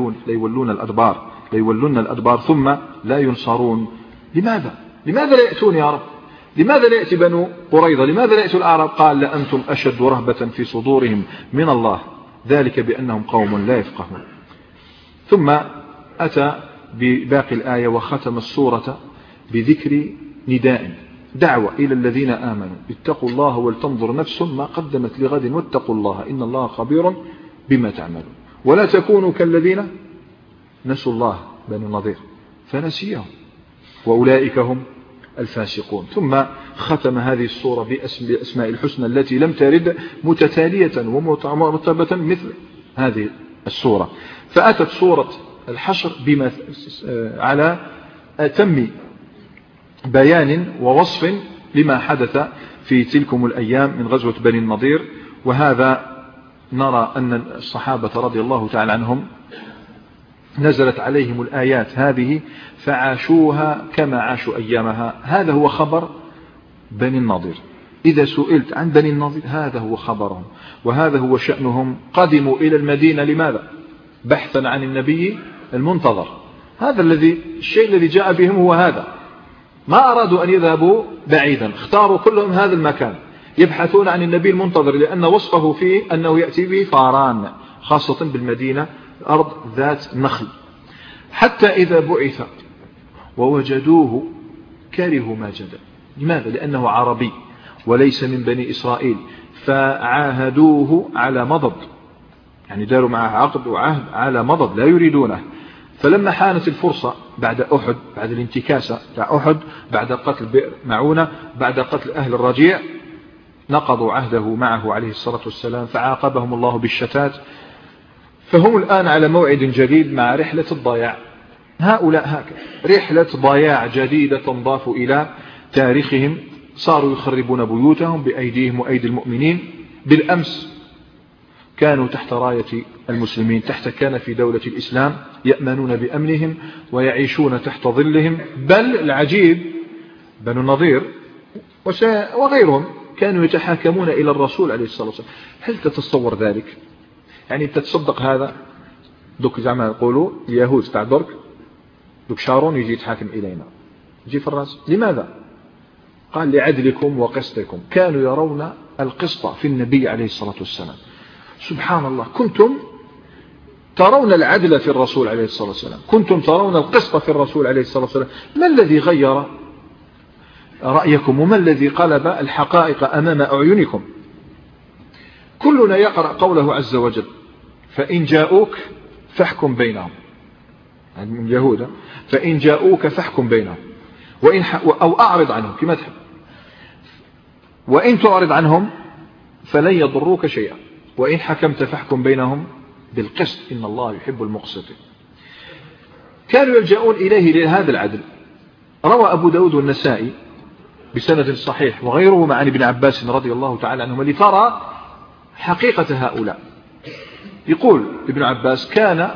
ليولون الأدبار ثم لا ينصرون. لماذا لا يأتون يا رب؟ لماذا لا يأتي بنو قريظة؟ لماذا لا يأتوا الأعراب؟ قال لأنتم أشد رهبة في صدورهم من الله ذلك بأنهم قوم لا يفقهون. ثم أتى بباقي الآية وختم السورة بذكر نداء دعوة إلى الذين آمنوا اتقوا الله ولتنظر نفس ما قدمت لغد واتقوا الله إن الله خبير بما تعملون ولا تكونوا كالذين نسوا الله بني النضير فنسيهم وأولئك هم الفاسقون. ثم ختم هذه السورة بأسماء الحسنى التي لم ترد متتالية ومرتبة مثل هذه السورة. فأتت سورة الحشر بما على أتم بيان ووصف لما حدث في تلكم الأيام من غزوة بني النضير. وهذا نرى أن الصحابة رضي الله تعالى عنهم نزلت عليهم الآيات هذه فعاشوها كما عاشوا أيامها. هذا هو خبر بني النضير. إذا سئلت عن بني النضير هذا هو خبرهم وهذا هو شأنهم. قدموا إلى المدينة لماذا؟ بحثا عن النبي المنتظر. هذا الشيء الذي جاء بهم هو هذا. ما أرادوا أن يذهبوا بعيدا، اختاروا كلهم هذا المكان يبحثون عن النبي المنتظر لأن وصفه فيه أنه يأتي به فاران خاصة بالمدينة أرض ذات نخل. حتى إذا بعث ووجدوه كرهوا ما جدى. لماذا؟ لأنه عربي وليس من بني إسرائيل فعاهدوه على مضض، يعني داروا معه عقد وعهد على مضض لا يريدونه. فلما حانت الفرصة بعد أحد، بعد الانتكاسة بتاع أحد، بعد قتل بئر معونة، بعد قتل أهل الرجيع، نقضوا عهده معه عليه الصلاة والسلام فعاقبهم الله بالشتات. فهم الآن على موعد جديد مع رحلة الضياع. هؤلاء هكذا رحلة ضياع جديدة تنضاف إلى تاريخهم. صاروا يخربون بيوتهم بأيديهم وأيدي المؤمنين. بالأمس كانوا تحت راية المسلمين، تحت كان في دولة الإسلام، يأمنون بأمنهم ويعيشون تحت ظلهم. بل العجيب بنو النضير وغيرهم كانوا يتحاكمون إلى الرسول عليه الصلاة والسلام. هل تتصور ذلك؟ يعني تتصدق هذا دوك زعما يقولوا اليهود تاع درك دوك شارون يجي يتحاكم إلينا يجي في الراس. لماذا؟ قال لعدلكم وقسطكم. كانوا يرون القسط في النبي عليه الصلاة والسلام. سبحان الله، كنتم ترون العدل في الرسول عليه الصلاة والسلام، كنتم ترون القسط في الرسول عليه الصلاة والسلام، ما الذي غير رأيكم وما الذي قلب الحقائق أمام أعينكم؟ كلنا يقرأ قوله عز وجل فإن جاءوك فاحكم بينهم، من اليهود، فإن جاءوك فاحكم بينهم أو أعرض عنهم كما تحب، وإن تعرض عنهم فلن يضروك شيئا، وإن حكمت فاحكم بينهم بالقسط إن الله يحب المقسطين. كانوا يلجؤون إليه لهذا العدل. روى أبو داود والنسائي بسند صحيح وغيره عن ابن عباس رضي الله تعالى عنهما لترى حقيقة هؤلاء. يقول ابن عباس كان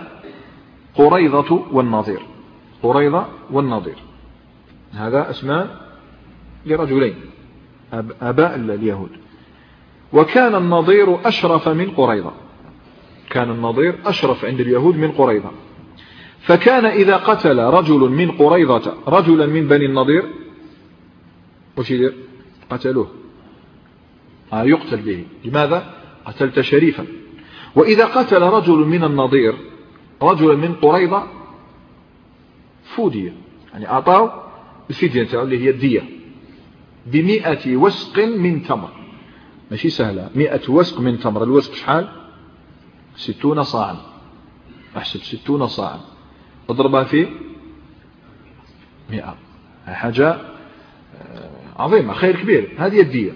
قريظة والنضير، قريظة والنضير هذا اسمان لرجلين أباء اليهود، وكان النضير أشرف من قريظة، كان النضير أشرف عند اليهود من قريظة، فكان إذا قتل رجل من قريظة رجلا من بني النضير وش يدير؟ قتلوه، يقتل به. لماذا؟ قتلت شريفا. وإذا قتل رجل من النضير رجلا من قريظة فودية، يعني أعطاه الفدية اللي هي الدية ب100 وسق من تمر، ماشي سهلة، 100 وسق من تمر. الوسق شحال؟ 60 صاعا، أحسب 60 صاعا اضربها في 100، حاجة عظيمة، خير كبير. هذه الدية.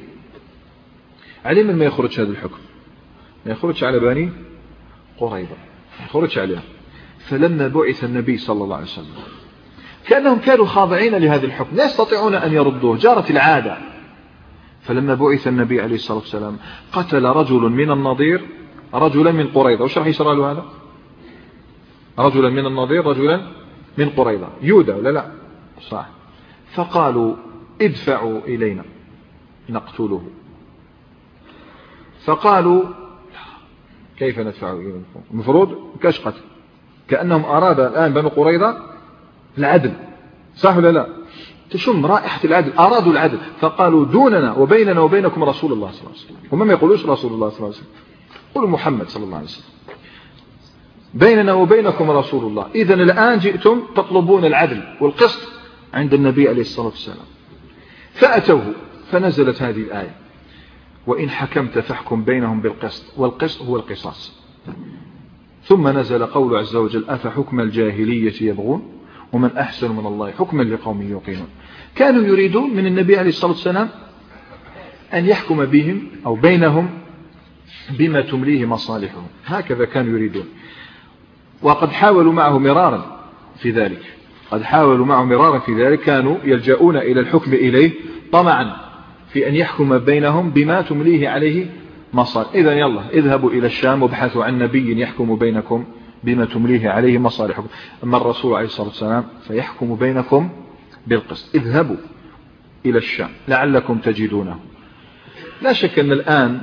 على من ما يخرج هذا الحكم؟ ما يخرج على بني قريظة، ما يخرج عليها. فلما بعث النبي صلى الله عليه وسلم كأنهم كانوا خاضعين لهذا الحكم، لا يستطيعون أن يردوه، جارت العادة. فلما بعث النبي عليه الصلاة والسلام قتل رجل من النضير رجلا من قريظة. وش راح يشرع له هذا؟ رجلا من النضير رجلا من قريظة، يودى ولا لا؟ صح. فقالوا ادفعوا إلينا نقتله. فقالوا كيف ندفع إليكم؟ المفروض كاش قتل، كأنهم أراد الآن بنو قريظة العدل، صح ولا لا؟ تشم رائحة العدل، أرادوا العدل. فقالوا دوننا وبيننا وبينكم رسول الله صلى الله عليه وسلم. هم ما يقولوش رسول الله صلى الله عليه وسلم، قولوا محمد صلى الله عليه وسلم. بيننا وبينكم رسول الله. إذن الآن جئتم تطلبون العدل والقسط عند النبي عليه الصلاة والسلام. فأتوه فنزلت هذه الآية وإن حكمت فاحكم بينهم بالقسط، والقسط هو القصاص. ثم نزل قول عز وجل أفحكم الجاهلية يبغون ومن أحسن من الله حكما لقوم يوقنون. كانوا يريدون من النبي عليه الصلاة والسلام أن يحكم بهم أو بينهم بما تمليه مصالحهم، هكذا كانوا يريدون. وقد حاولوا معه مرارا في ذلك، قد حاولوا معه مرارا في ذلك، كانوا يلجؤون إلى الحكم إليه طمعا في أن يحكم بينهم بما تمليه عليه مصالح. إذن يلا اذهبوا إلى الشام وابحثوا عن نبي يحكم بينكم بما تمليه عليه مصالحكم. أما الرسول عليه الصلاة والسلام فيحكم بينكم بالقسط. اذهبوا إلى الشام لعلكم تجدونه. لا شك أن الآن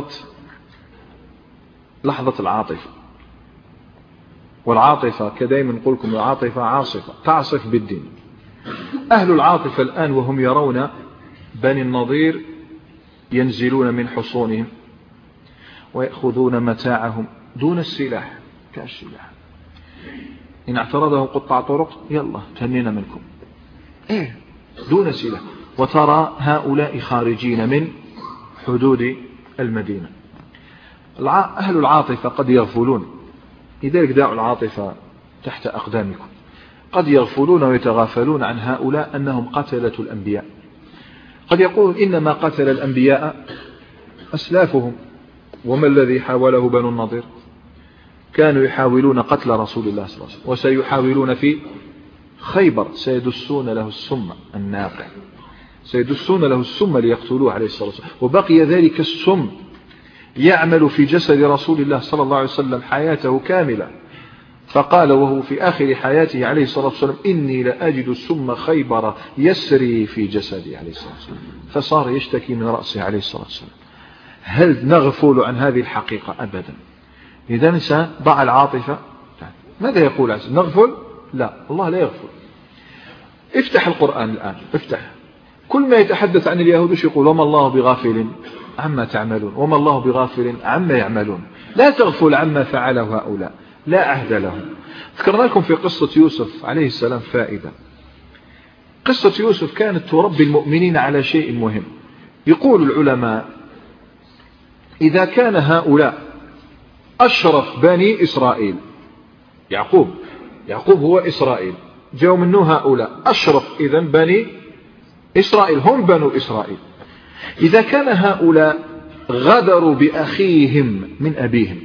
لحظة العاطفة، والعاطفة كدائما نقول لكم العاطفة عاصفة تعصف بالدين. أهل العاطفة الآن وهم يرون بني النضير ينزلون من حصونهم ويأخذون متاعهم دون السلاح كالسلاح، إن اعترضهم قطع طرق يلا تهنينا منكم، دون سلاح. وترى هؤلاء خارجين من حدود المدينة. أهل العاطفة قد يغفلون، لذلك دعوا العاطفة تحت أقدامكم. قد يغفلون ويتغافلون عن هؤلاء أنهم قتلة الأنبياء. قد يقول إنما قتل الأنبياء أسلافهم، وما الذي حاوله بنو النضير؟ كانوا يحاولون قتل رسول الله صلى الله عليه وسلم، وسيحاولون في خيبر، سيدسون له السم الناقع، سيدسون له السم ليقتلوه عليه الصلاة والسلام. وبقي ذلك السم يعمل في جسد رسول الله صلى الله عليه وسلم حياته كاملة. فقال وهو في آخر حياته عليه الصلاة والسلام إني لأجد السم خيبر يسري في جسدي عليه الصلاة والسلام. فصار يشتكي من رأسه عليه الصلاة والسلام. هل نغفل عن هذه الحقيقة؟ أبدا. إذا الإنسان ضع العاطفة. ماذا يقول عز؟ نغفل؟ لا، الله لا يغفل. افتح القرآن الآن، افتح كل ما يتحدث عن اليهود وش يقول؟ وما الله بغافل عما تعملون، وما الله بغافل عما يعملون. لا تغفل عما فعله هؤلاء. لا عهد لهم. ذكرنا لكم في قصة يوسف عليه السلام فائدة. قصة يوسف كانت تربي المؤمنين على شيء مهم. يقول العلماء إذا كان هؤلاء أشرف بني إسرائيل، يعقوب هو إسرائيل، جاءوا منه هؤلاء أشرف إذن بني إسرائيل، هم بنو إسرائيل. إذا كان هؤلاء غدروا بأخيهم من أبيهم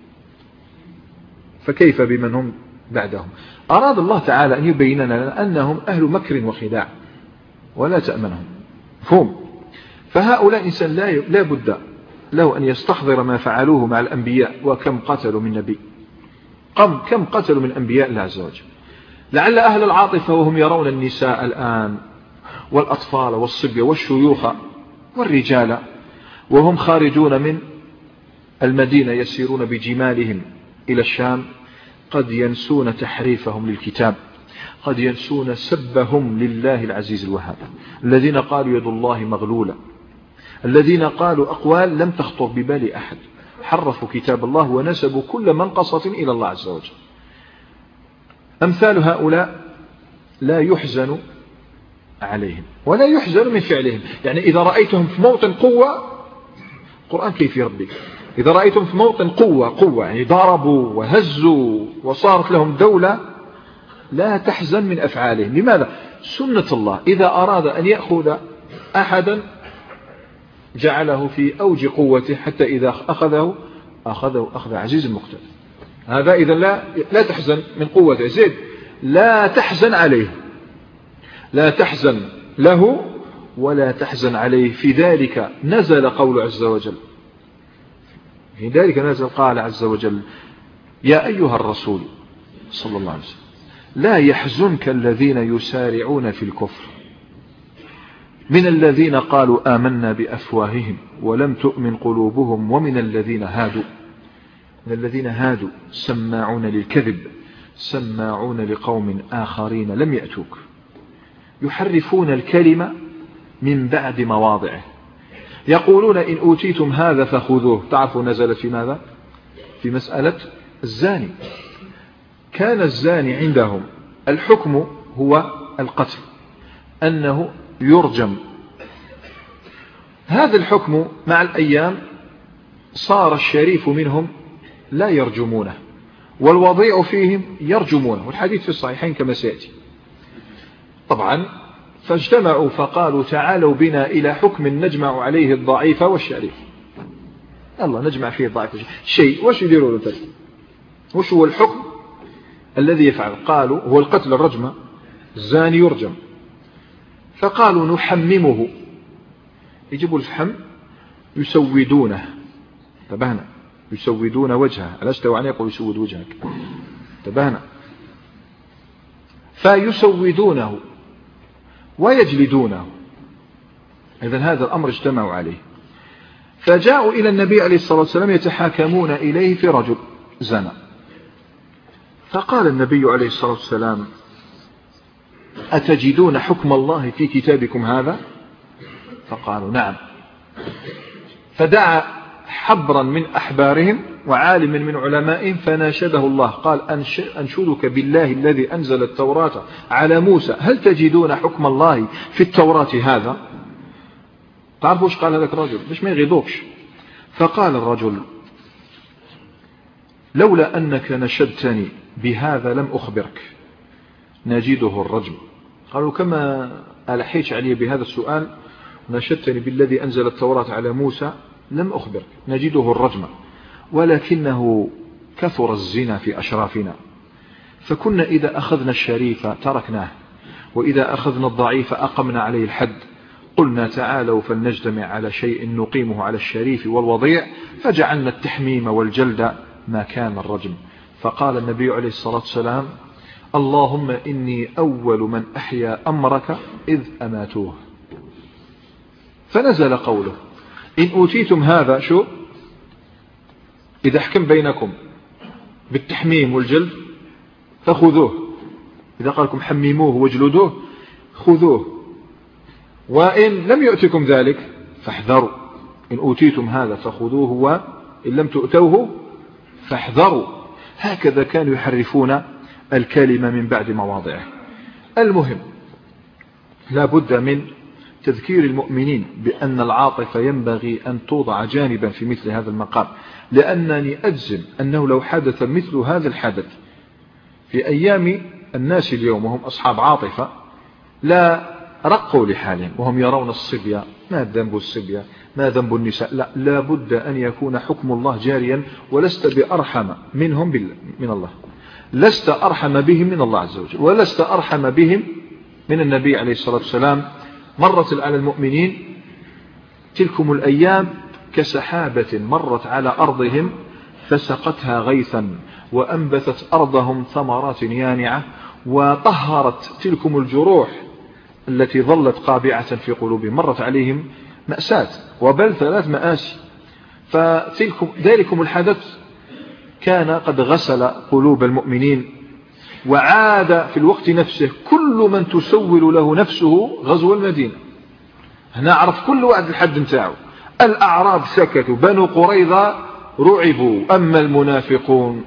فكيف بمن هم بعدهم؟ أراد الله تعالى أن يبين لنا أنهم أهل مكر وخداع ولا تأمنهم فهم. فهؤلاء إنسان لا بد له أن يستحضر ما فعلوه مع الأنبياء، وكم قتلوا من نبي، كم قتلوا من أنبياء الله عز وجل. لعل أهل العاطفة وهم يرون النساء الآن والأطفال والصبية والشيوخ والرجال وهم خارجون من المدينة يسيرون بجمالهم إلى الشام قد ينسون تحريفهم للكتاب، قد ينسون سبهم لله العزيز الوهاب، الذين قالوا يد الله مغلولة، الذين قالوا أقوال لم تخطر ببال أحد، حرفوا كتاب الله ونسبوا كل منقصة إلى الله عز وجل. أمثال هؤلاء لا يحزن عليهم ولا يحزن من فعلهم. يعني إذا رأيتهم في موطن قوة، القرآن كيف يربي، إذا رأيتم في موطن قوة يعني ضربوا وهزوا وصارت لهم دولة، لا تحزن من أفعالهم. لماذا؟ سنة الله إذا أراد أن يأخذ أحدا جعله في أوج قوته حتى إذا أخذه أخذ عزيز مقتدر. هذا إذا لا تحزن من قوته. زيد لا تحزن عليه، لا تحزن له ولا تحزن عليه. في ذلك نزل قول عز وجل، في ذلك نزل قال عز وجل يا أيها الرسول صلى الله عليه وسلم لا يحزنك الذين يسارعون في الكفر من الذين قالوا آمنا بأفواههم ولم تؤمن قلوبهم ومن الذين هادوا سماعون للكذب سماعون لقوم آخرين لم يأتوك يحرفون الكلمة من بعد مواضعه يقولون إن أوتيتم هذا فخذوه. تعرفوا نزلت في ماذا؟ في مسألة الزاني. كان الزاني عندهم الحكم هو القتل، أنه يرجم. هذا الحكم مع الأيام صار الشريف منهم لا يرجمونه والوضيع فيهم يرجمونه، والحديث في الصحيحين كما سيأتي. طبعا فاجتمعوا فقالوا تعالوا بنا إلى حكم نجمع عليه الضعيف والشريف. الله نجمع فيه الضعيف شيء، وش يديروا له؟ وش هو الحكم الذي يفعل؟ قالوا هو القتل الرجمة، الزاني يرجم. فقالوا نحممه، يجيبوا الفحم يسودونه، انتبهنا، يسودون وجهه، ألا استوى أن يقول يسود وجهك، انتبهنا، فيسودونه ويجلدونه. إذن هذا الأمر اجتمعوا عليه، فجاءوا إلى النبي عليه الصلاة والسلام يتحاكمون إليه في رجل زنا. فقال النبي عليه الصلاة والسلام أتجدون حكم الله في كتابكم هذا؟ فقالوا نعم. فدعا حبرا من أحبارهم وعالم من علمائهم فناشده الله، قال أنشدك بالله الذي أنزل التوراة على موسى هل تجدون حكم الله في التوراة هذا؟ تعرفوا ايش قال هذاك الرجل؟ مش ما يغيظوكش. فقال الرجل لولا أنك نشدتني بهذا لم أخبرك نجده الرجم. قالوا كما ألحيت علي بهذا السؤال نشدتني بالذي أنزل التوراة على موسى لم أخبرك نجده الرجم، ولكنه كثر الزنا في أشرافنا، فكنا إذا أخذنا الشريف تركناه وإذا أخذنا الضعيف أقمنا عليه الحد. قلنا تعالوا فلنجتمع على شيء نقيمه على الشريف والوضيع، فجعلنا التحميم والجلد ما كان الرجم. فقال النبي عليه الصلاة والسلام اللهم إني أول من أحيا أمرك إذ أماتوه. فنزل قوله إن أوتيتم هذا، شو إذا حكم بينكم بالتحميم والجلد فخذوه، إذا قال لكم حميموه واجلدوه خذوه، وإن لم يؤتكم ذلك فاحذروا. إن أوتيتم هذا فخذوه وإن لم تؤتوه فاحذروا. هكذا كانوا يحرفون الكلمة من بعد مواضعه. المهم لا بد من تذكير المؤمنين بأن العاطفة ينبغي أن توضع جانبا في مثل هذا المقام، لأنني أجزم أنه لو حدث مثل هذا الحدث في أيام الناس اليوم وهم أصحاب عاطفة لا رقوا لحالهم وهم يرون الصبية، ما ذنب الصبية، ما ذنب النساء، لا بد أن يكون حكم الله جاريا، ولست بأرحم منهم من الله، لست أرحم بهم من الله عز وجل، ولست أرحم بهم من النبي عليه الصلاة والسلام. مرت على المؤمنين تلكم الأيام كسحابة مرت على أرضهم فسقتها غيثا وأنبتت أرضهم ثمرات يانعة وطهرت تلكم الجروح التي ظلت قابعة في قلوبهم. مرت عليهم مأساة وبل 3 مآسي، ذلكم الحدث كان قد غسل قلوب المؤمنين، وعاد في الوقت نفسه كل من تسول له نفسه غزو المدينة. هنا عرف كل واحد الحد نتاعه. الأعراب سكتوا، بنو قريظة رعبوا، أما المنافقون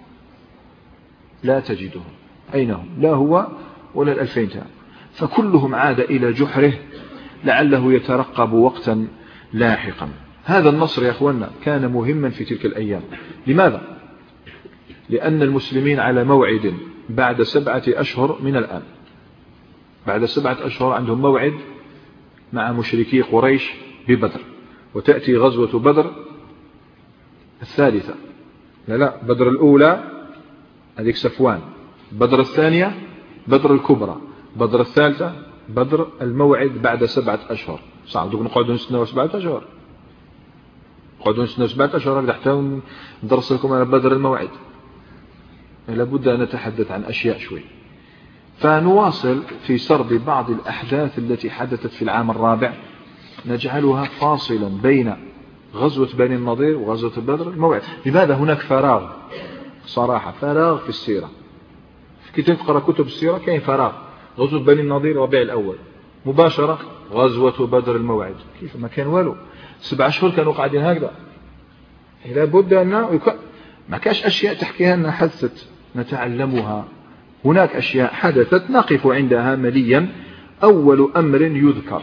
لا تجدهم، أين هم؟ لا هو ولا 2000 تاعه. فكلهم عاد إلى جحره لعله يترقب وقتا لاحقا. هذا النصر يا أخوانا كان مهما في تلك الأيام. لماذا؟ لأن المسلمين على موعد بعد 7 أشهر من الآن. بعد 7 أشهر عندهم موعد مع مشركي قريش ببدر، وتأتي غزوة بدر الثالثة. لا بدر الأولى هذيك صفوان، بدر الثانية بدر الكبرى، بدر الثالثة بدر الموعد بعد 7 أشهر. صعب دوك نقعدوا نستناو 7 أشهر، نقعدوا نستناو 7 أشهر حتى ندرس لكم على بدر الموعد. لابد أن نتحدث عن أشياء شوي. فنواصل في سرد بعض الأحداث التي حدثت في العام الرابع، نجعلها فاصلا بين غزوة بني النضير وغزوة بدر الموعد. لماذا هناك فراغ؟ صراحة فراغ في السيرة. كي تقرأ كتب السيرة كاين فراغ. غزوة بني النضير ربيع الأول مباشرة غزوة بدر الموعد، كيف ما كان والو. 7 أشهر كانوا قاعدين هكذا. لابد أن ما كاش أشياء تحكيها لنا حدثت نتعلمها، هناك أشياء حدثت نقف عندها مليا. أول أمر يذكر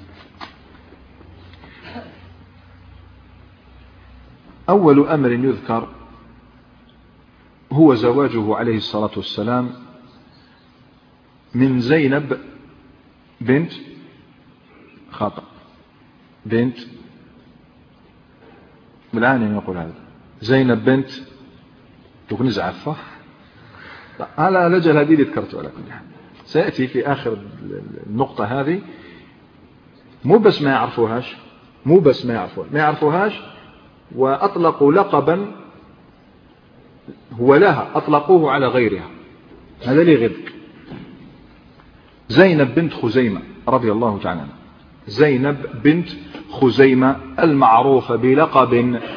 هو زواجه عليه الصلاة والسلام من زينب بنت بالعاني يقول هذا زينب بنت دوك نزعف صح على لجل هذه اللي ذكرته. على كل حال سيأتي في آخر النقطة هذه. مو بس ما يعرفوهاش وأطلقوا لقبا هو لها، أطلقوه على غيرها. هذا لي غيرك. زينب بنت خزيمة رضي الله تعالى عنها، زينب بنت خزيمة المعروفة بلقب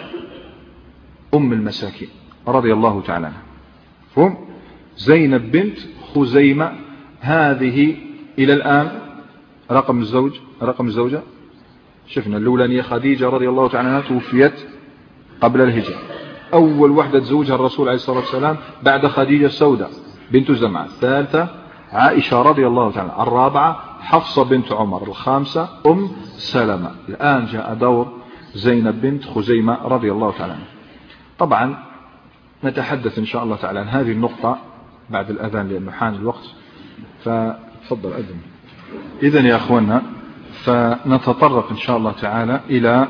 أم المساكين رضي الله تعالى عنها. فهم؟ زينب بنت خزيمة هذه إلى الآن رقم الزوجة شفنا الأولانية خديجة رضي الله تعالى عنها توفيت قبل الهجرة. أول واحدة تزوجها الرسول عليه الصلاة والسلام بعد خديجة سودة بنت زمعة، الثالثة عائشة رضي الله تعالى، الرابعة حفصة بنت عمر، الخامسة أم سلمة. الآن جاء دور زينب بنت خزيمة رضي الله تعالى عنها. طبعا نتحدث إن شاء الله تعالى عن هذه النقطة بعد الأذان لأنه حان الوقت، فتفضل أذن. إذن يا أخوانا فنتطرق إن شاء الله تعالى إلى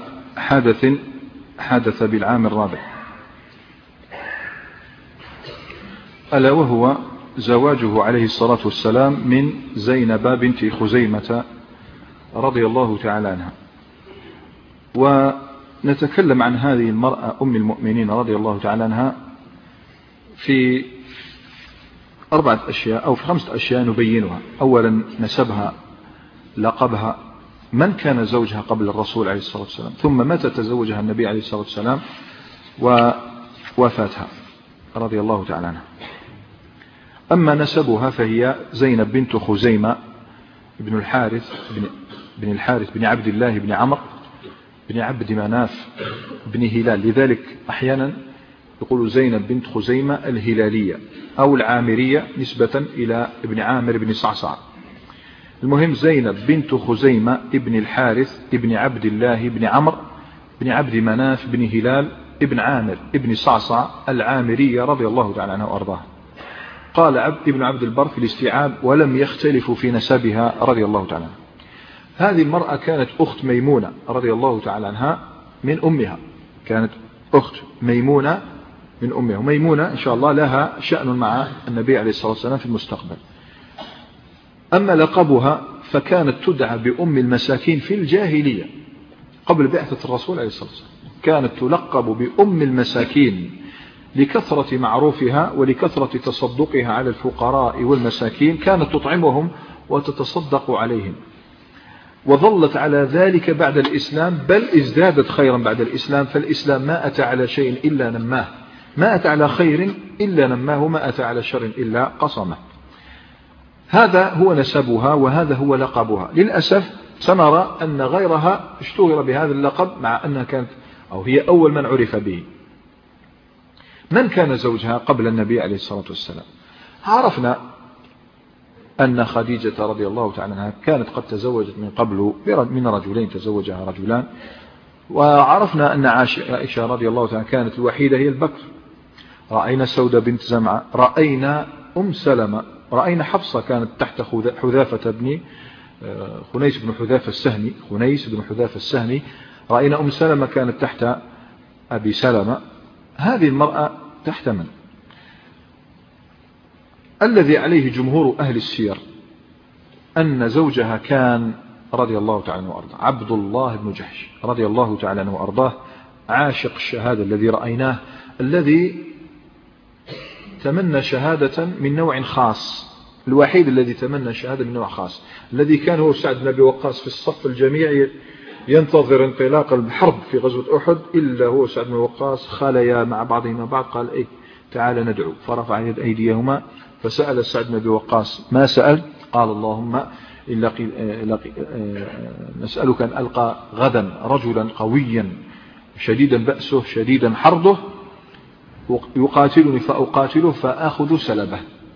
حدث بالعام الرابع، ألا وهو زواجه عليه الصلاة والسلام من زينب بنت خزيمة رضي الله تعالى عنها. ونتكلم عن هذه المرأة أم المؤمنين رضي الله تعالى عنها في 4 أشياء أو في 5 أشياء نبينها. أولا نسبها، لقبها، من كان زوجها قبل الرسول عليه الصلاة والسلام، ثم متى تزوجها النبي عليه الصلاة والسلام، ووفاتها رضي الله تعالى عنها. أما نسبها فهي زينب بنت خزيمة بن الحارث بن عبد الله بن عمرو بن عبد مناف بن هلال. لذلك أحيانا يقول زينب بنت خزيمة الهلالية أو العامرية نسبة إلى ابن عامر بن صعصع. المهم زينب بنت خزيمة ابن الحارث ابن عبد الله بن عمرو بن عبد مناف بن هلال ابن عامر ابن صعصع العامرية رضي الله تعالى عنها وأرضاها. قال ابن عبد البر في الاستيعاب ولم يختلفوا في نسبها رضي الله تعالى عنها. هذه المرأة كانت أخت ميمونة رضي الله تعالى عنها من أمها، كانت أخت ميمونة من أمها، وميمونة إن شاء الله لها شأن مع النبي عليه الصلاة والسلام في المستقبل. أما لقبها فكانت تدعى بأم المساكين في الجاهلية قبل بعثة الرسول عليه الصلاة والسلام، كانت تلقب بأم المساكين لكثرة معروفها ولكثرة تصدقها على الفقراء والمساكين، كانت تطعمهم وتتصدق عليهم، وظلت على ذلك بعد الإسلام، بل ازدادت خيرا بعد الإسلام. فالإسلام ما أتى على شيء إلا نماه، ما أتى على خير إلا نماه، ما أتى على شر إلا قصمه. هذا هو نسبها وهذا هو لقبها. للأسف سنرى أن غيرها اشتهر بهذا اللقب مع أنها كانت أو هي أول من عرف به. من كان زوجها قبل النبي عليه الصلاة والسلام؟ عرفنا أن خديجة رضي الله تعالى عنها كانت قد تزوجت من قبل من رجلين، تزوجها رجلان. وعرفنا أن عائشة رضي الله تعالى كانت الوحيدة هي البكر. رأينا سودة بنت زمعة، رأينا أم سلمة، رأينا حفصة كانت تحت حذافة بن خنيس بن حذافة السهمي، رأينا أم سلمة كانت تحت أبي سلمة. هذه المرأة تحت من؟ الذي عليه جمهور أهل السير أن زوجها كان رضي الله تعالى عنه وأرضاه عبد الله بن جحش رضي الله تعالى عنه وأرضاه، عاشق الشهادة الذي رأيناه، الذي تمنى شهادة من نوع خاص، الوحيد الذي تمنى شهادة من نوع خاص، الذي كان هو سعد بن أبي وقاص في الصف الجميع ينتظر انطلاق الحرب في غزوة أحد، إلا هو سعد بن وقاص خاليا مع بعضهما بعض، قال إيه تعال ندعو، فرفع يد أيديهما فسأل سعد بن أبي وقاص ما سأل؟ قال اللهم نسألك أن ألقى غدا رجلا قويا شديدا بأسه شديدا حرضه يقاتلني فأقاتله فأخذ سلبه.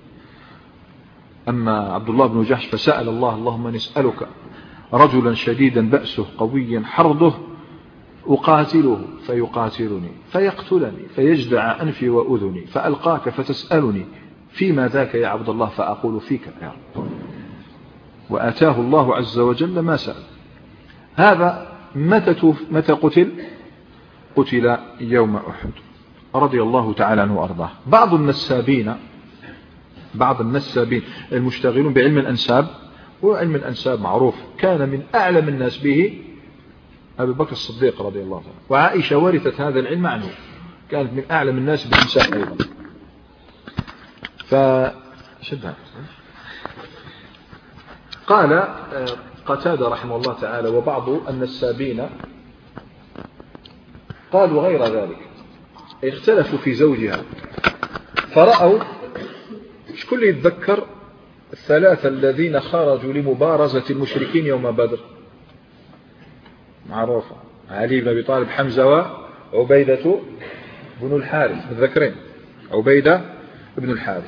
أما عبد الله بن جحش فسأل الله اللهم نسألك رجلا شديدا بأسه قويا حرضه أقاتله فيقاتلني فيقتلني فيجدع أنفي وأذني فألقاك فتسألني فيما ذاك يا عبد الله فأقول فيك يا رب. وآتاه الله عز وجل ما سأل. هذا متى قتل؟ قتل يوم أحد رضي الله تعالى عنه وأرضاه. بعض النسابين المشتغلون بعلم الأنساب، وعلم الأنساب معروف كان من أعلم الناس به أبي بكر الصديق رضي الله عنه، وعائشة ورثت هذا العلم عنه، كانت من أعلم الناس بالنساء أيضا. قال قتادة رحمه الله تعالى وبعض النسابين قالوا غير ذلك، اختلفوا في زوجها فرأوا شكون يتذكر الثلاثة الذين خرجوا لمبارزة المشركين يوم بدر؟ معروفة، علي بن أبي طالب، حمزة، وعبيدة بن الحارث، متذكرين عبيدة بن الحارث.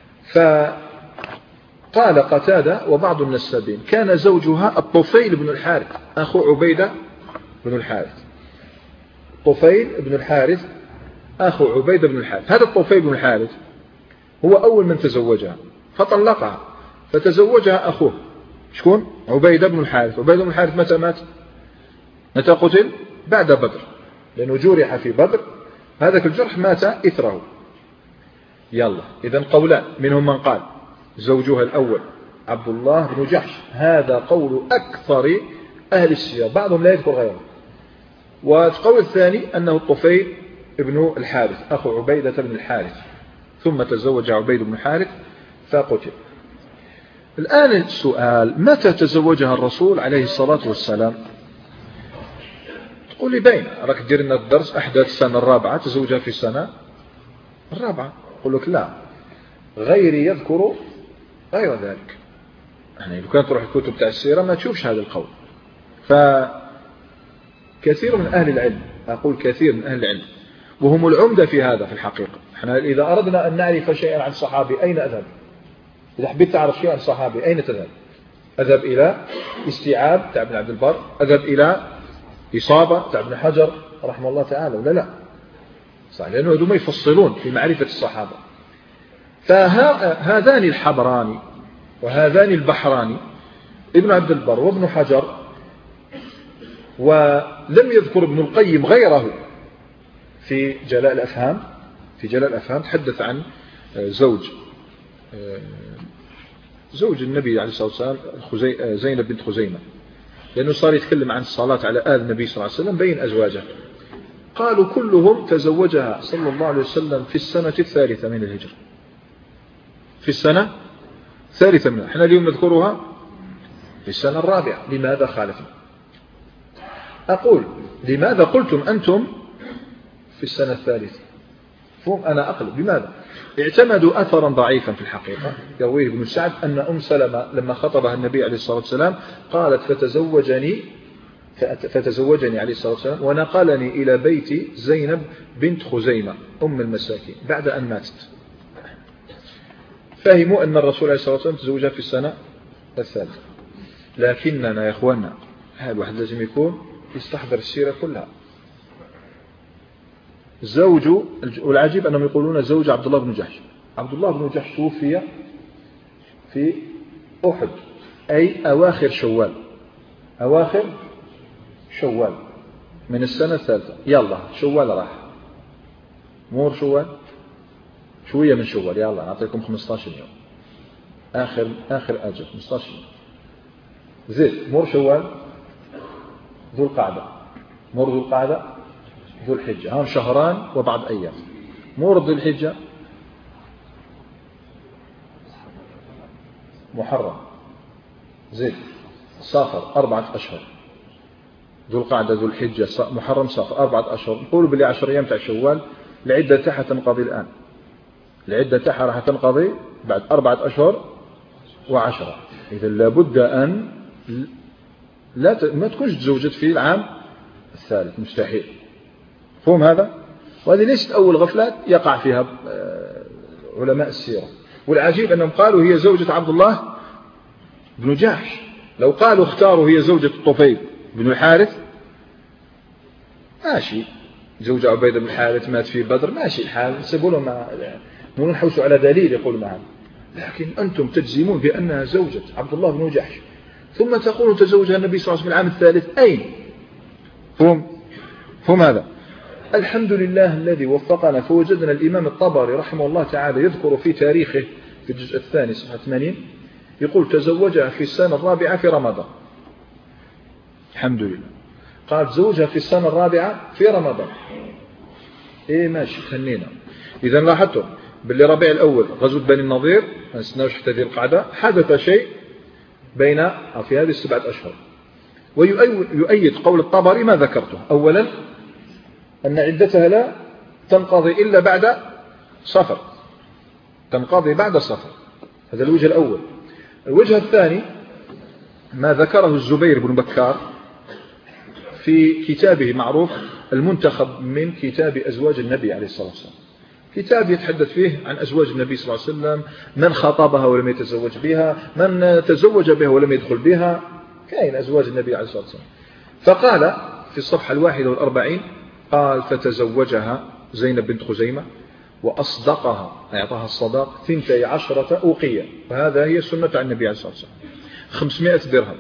فقال قتادة وبعض النسابين كان زوجها الطفيل بن الحارث أخو عبيدة بن الحارث، طفيل بن الحارث أخو عبيدة بن الحارث. هذا الطفيل بن الحارث هو أول من تزوجها فطلقها، فتزوجها أخوه شكون؟ عبيدة بن الحارث. عبيدة بن الحارث متى مات؟ متى قتل؟ بعد بدر، لأنه جرح في بدر، هذاك الجرح مات إثره. يلا إذن قولان، منهم من قال زوجها الأول عبد الله بن جحش، هذا قول أكثر أهل السير، بعضهم لا يذكر غيره. والقول الثاني أنه الطفيل ابن الحارث أخو عبيدة بن الحارث، ثم تزوج عبيد بن الحارث فقتل. الآن السؤال، متى تزوجها الرسول عليه الصلاة والسلام؟ تقول لي بين، راك دير لنا الدرس أحداث السنة الرابعة، تزوجها في السنة الرابعة. أقول لك لا، غيري يذكر غير ذلك. يعني لو كانت تروح الكتب تاع السيرة ما تشوفش هذا القول. فكثير من أهل العلم، أقول كثير من أهل العلم، وهم العمدة في هذا في الحقيقة. احنا إذا أردنا أن نعرف شيئا عن الصحابي أين أذهب؟ إذا حبيت تعرف شيئا عن الصحابي أين تذهب؟ أذهب إلى استيعاب تاع ابن عبد البر، أذهب إلى إصابة تاع ابن حجر رحمه الله تعالى، ولا لا؟ صح، لأنه هذوما يفصلون في معرفة الصحابة. فهذان الحبران وهذان البحران ابن عبد البر وابن حجر، ولم يذكر ابن القيم غيره في جلاء الأفهام. في جلاء الأفهام تحدث عن زوج النبي عليه الصلاة والسلام زينب بنت خزيمة، لأنه صار يتكلم عن الصلاة على آل النبي صلى الله عليه وسلم بين أزواجه. قالوا كلهم تزوجها صلى الله عليه وسلم في السنة 3 من الهجرة، في السنة 3 منها. احنا اليوم نذكرها في السنة 4. لماذا خالفنا؟ أقول لماذا قلتم أنتم في السنة 3؟ فهم أنا أقلب. لماذا؟ اعتمدوا أثرا ضعيفا في الحقيقة يرويه ابن سعد أن أم سلمة لما خطبها النبي عليه الصلاة والسلام قالت فتزوجني عليه الصلاة والسلام ونقلني إلى بيت زينب بنت خزيمة أم المساكين بعد أن ماتت. فهموا أن الرسول عليه الصلاة والسلام تزوجها في السنة 3. لكننا يا إخواننا هذا الواحد لازم يكون يستحضر السيرة كلها. والعجيب أنهم يقولون زوج عبد الله بن جحش. عبد الله بن جحش توفي في أحد، أي أواخر شوال من السنة 3. يلا شوال راح، مور شوال شوية من شوال، يلا نعطيكم 15 يوم آخر أجل 15 يوم. زيد مور شوال، ذو القعدة، مور ذو القعدة، ذو الحجة، هم شهران وبعض أيام. مور ذو الحجة محرم، زيد صافر 4 أشهر، ذو القعدة ذو الحجة محرم صافر 4 أشهر. نقولوا باللي 10 أيام تاع شوال العدة تاعها تنقضي الآن، العدة تاعها راح تنقضي بعد 4 أشهر و10. إذا لابد أن ما تكونش تزوجت في العام 3، مستحيل. فهم هذا؟ وهذه ليست أول غفلات يقع فيها علماء السيرة. والعجيب أنهم قالوا هي زوجة عبد الله بن جحش. لو قالوا اختاروا هي زوجة الطفيل بن الحارث ماشي، زوج عبيد بن الحارث مات في بدر ماشي الحال، نسيبوا لهم نحوسوا على دليل يقول معهم. لكن أنتم تجزمون بأنها زوجة عبد الله بن جحش ثم تقولون تزوجها النبي صلى الله عليه وسلم العام 3. أين؟ فهم هذا؟ الحمد لله الذي وفقنا فوجدنا الإمام الطبري رحمه الله تعالى يذكر في تاريخه في الجزء الثاني صفحة 80 يقول تزوجها في السنة 4 في رمضان. الحمد لله. قال تزوجها في السنة 4 في رمضان. إيه ماشي تهنينا. إذا لاحظتم باللي ربيع الأول غزوة بني النضير ما نستناوش حتى ذي القعدة حدث شيء بين في هذه 7 أشهر. ويؤيد قول الطبري ما ذكرته. أولا أن عدتها لا تنقضي إلا بعد صفر، تنقضي بعد صفر. هذا الوجه الأول. الوجه الثاني ما ذكره الزبير بن بكار في كتابه معروف المنتخب من كتاب أزواج النبي عليه الصلاة والسلام، كتاب يتحدث فيه عن أزواج النبي صلى الله عليه وسلم، من خطبها ولم يتزوج بها، من تزوج بها ولم يدخل بها، كاين أزواج النبي عليه الصلاة والسلام. فقال في الصفحة 41 قال فتزوجها زينب بنت خزيمة وأصدقها، أعطاها الصداق 12 أوقية، وهذا هي سنة عن النبي عليه الصلاة والسلام. 500 درهم،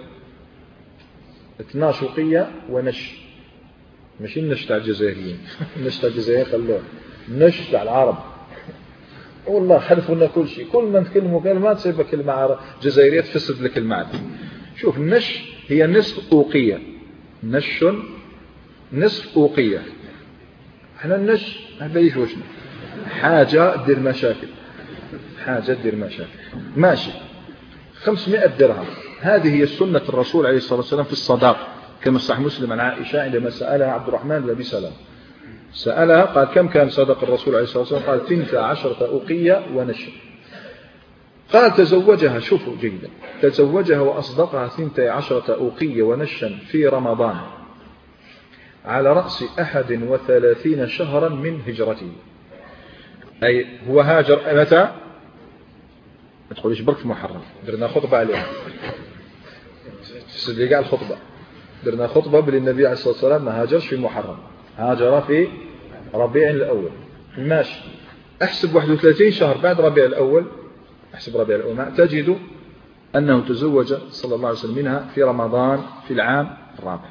12 أوقية ونش، مش النش تاع الجزائريين النش تاع الجزائر خلوه، النش تاع العرب. والله حلفوا لنا كل شيء، كل ما نتكلموا كلمات تصيب كلمة جزائرية تفسد لك المعنى. شوف النش هي نصف أوقية، نش نصف أوقية. احنا النش هبايش وشنا حاجة دير مشاكل، حاجة دير مشاكل. ماشي 500 درهم. هذه هي سنة الرسول عليه الصلاة والسلام في الصداق، كما صح مسلم عن عائشة عندما سألها عبد الرحمن بن أبي سلام، سألها قال كم كان صدق الرسول عليه الصلاة والسلام؟ قال 12 أوقية ونش. قال تزوجها، شوفوا جيدا، تزوجها وأصدقها 12 أوقية ونشا في رمضان. على رأس 31 شهرا من هجرته. أي هو هاجر متى؟ ما تقوليش برك في محرم، درنا خطبة عليها تسد لي كاع الخطبة، درنا خطبة بلي النبي عليه الصلاة والسلام ما هاجرش في محرم، هاجر في ربيع الأول. ماشي، احسب 31 شهر بعد ربيع الأول، احسب ربيع الأول تجد أنه تزوج صلى الله عليه وسلم منها في رمضان في العام الرابع.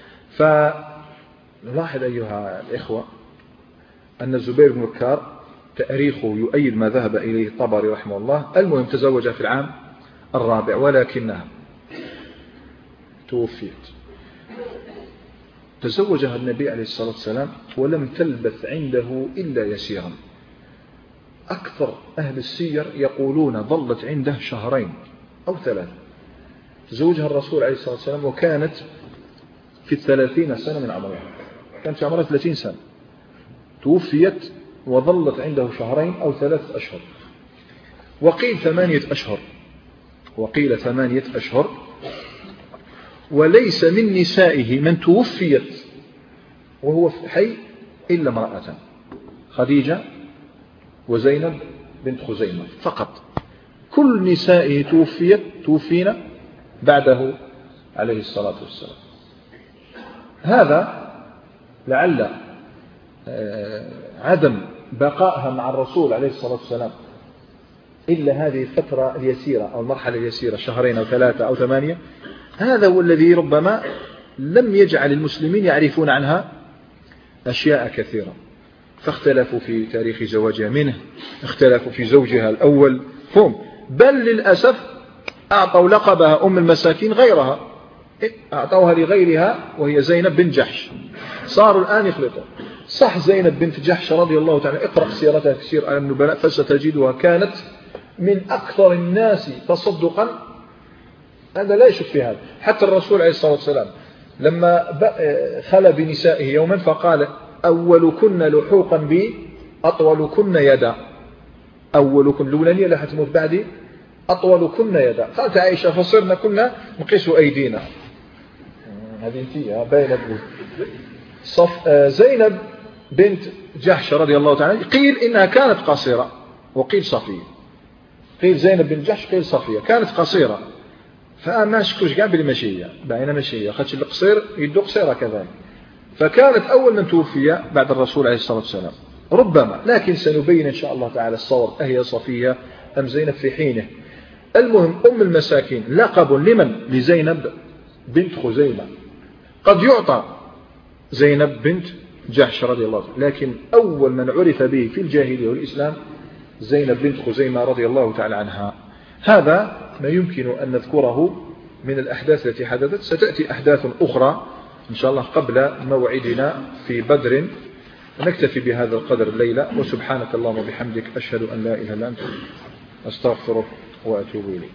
فلاحظ أيها الإخوة أن الزبير بن بكار تاريخه يؤيد ما ذهب إليه الطبري رحمه الله. المهم تزوج في العام الرابع، ولكنها توفيت. تزوجها النبي عليه الصلاة والسلام ولم تلبث عنده إلا يسيرا. أكثر أهل السير يقولون ظلت عنده شهرين أو 3. تزوجها الرسول عليه الصلاة والسلام وكانت في 30 سنة من عمرها، كانت في عمرها 30 سنة. توفيت وظلت عنده شهرين أو 3 أشهر، وقيل 8 أشهر، وقيل 8 أشهر. وليس من نسائه من توفيت وهو حي إلا امرأة، خديجة وزينب بنت خزيمة فقط. كل نسائه توفينا بعده عليه الصلاة والسلام. هذا لعل عدم بقائها مع الرسول عليه الصلاة والسلام إلا هذه الفترة اليسيرة أو المرحلة اليسيرة، 2 أو 3 أو 8، هذا هو الذي ربما لم يجعل المسلمين يعرفون عنها أشياء كثيرة. فاختلفوا في تاريخ زواجها منه، اختلفوا في زوجها الأول، بل للأسف أعطوا لقبها أم المساكين غيرها، أعطوها لغيرها وهي زينب بن جحش. صاروا الآن يخلطوا، صح زينب بنت جحش رضي الله تعالى، اقرأ سيرتها في سير النبلاء فستجدها كانت من أكثر الناس تصدقا، هذا لا يشك في هذا. حتى الرسول عليه الصلاة والسلام لما خلى بنسائه يوما فقال أولكن لحوقا بي أطولكن يدا، أولكن الأولانية لا حتموت بعدي أطولكن يدا. قالت عائشة فصرنا كنا نقيس أيدينا، هذه انتية باينة. زينب بنت جحش رضي الله تعالى قيل إنها كانت قصيرة وقيل صفية، قيل زينب بنت جحش قيل صفية، كانت قصيرة. فما شكوش قاع بلي ماشية باينة ماشية، خاطش القصير يدو قصيرة كذلك. فكانت أول من توفي بعد الرسول عليه الصلاة والسلام ربما، لكن سنبين إن شاء الله تعالى الصور أهي صفية أم زينب في حينه. المهم أم المساكين لقب لمن؟ لزينب بنت خزيمة. قد يعطى زينب بنت جحش رضي الله عنها، لكن أول من عرف به في الجاهلية والإسلام زينب بنت خزيمة رضي الله تعالى عنها. هذا ما يمكن أن نذكره من الأحداث التي حدثت. ستأتي أحداث أخرى إن شاء الله قبل موعدنا في بدر. نكتفي بهذا القدر الليلة، وسبحانك اللهم وبحمدك أشهد أن لا إله إلا أنت أستغفرك وأتوب إليك.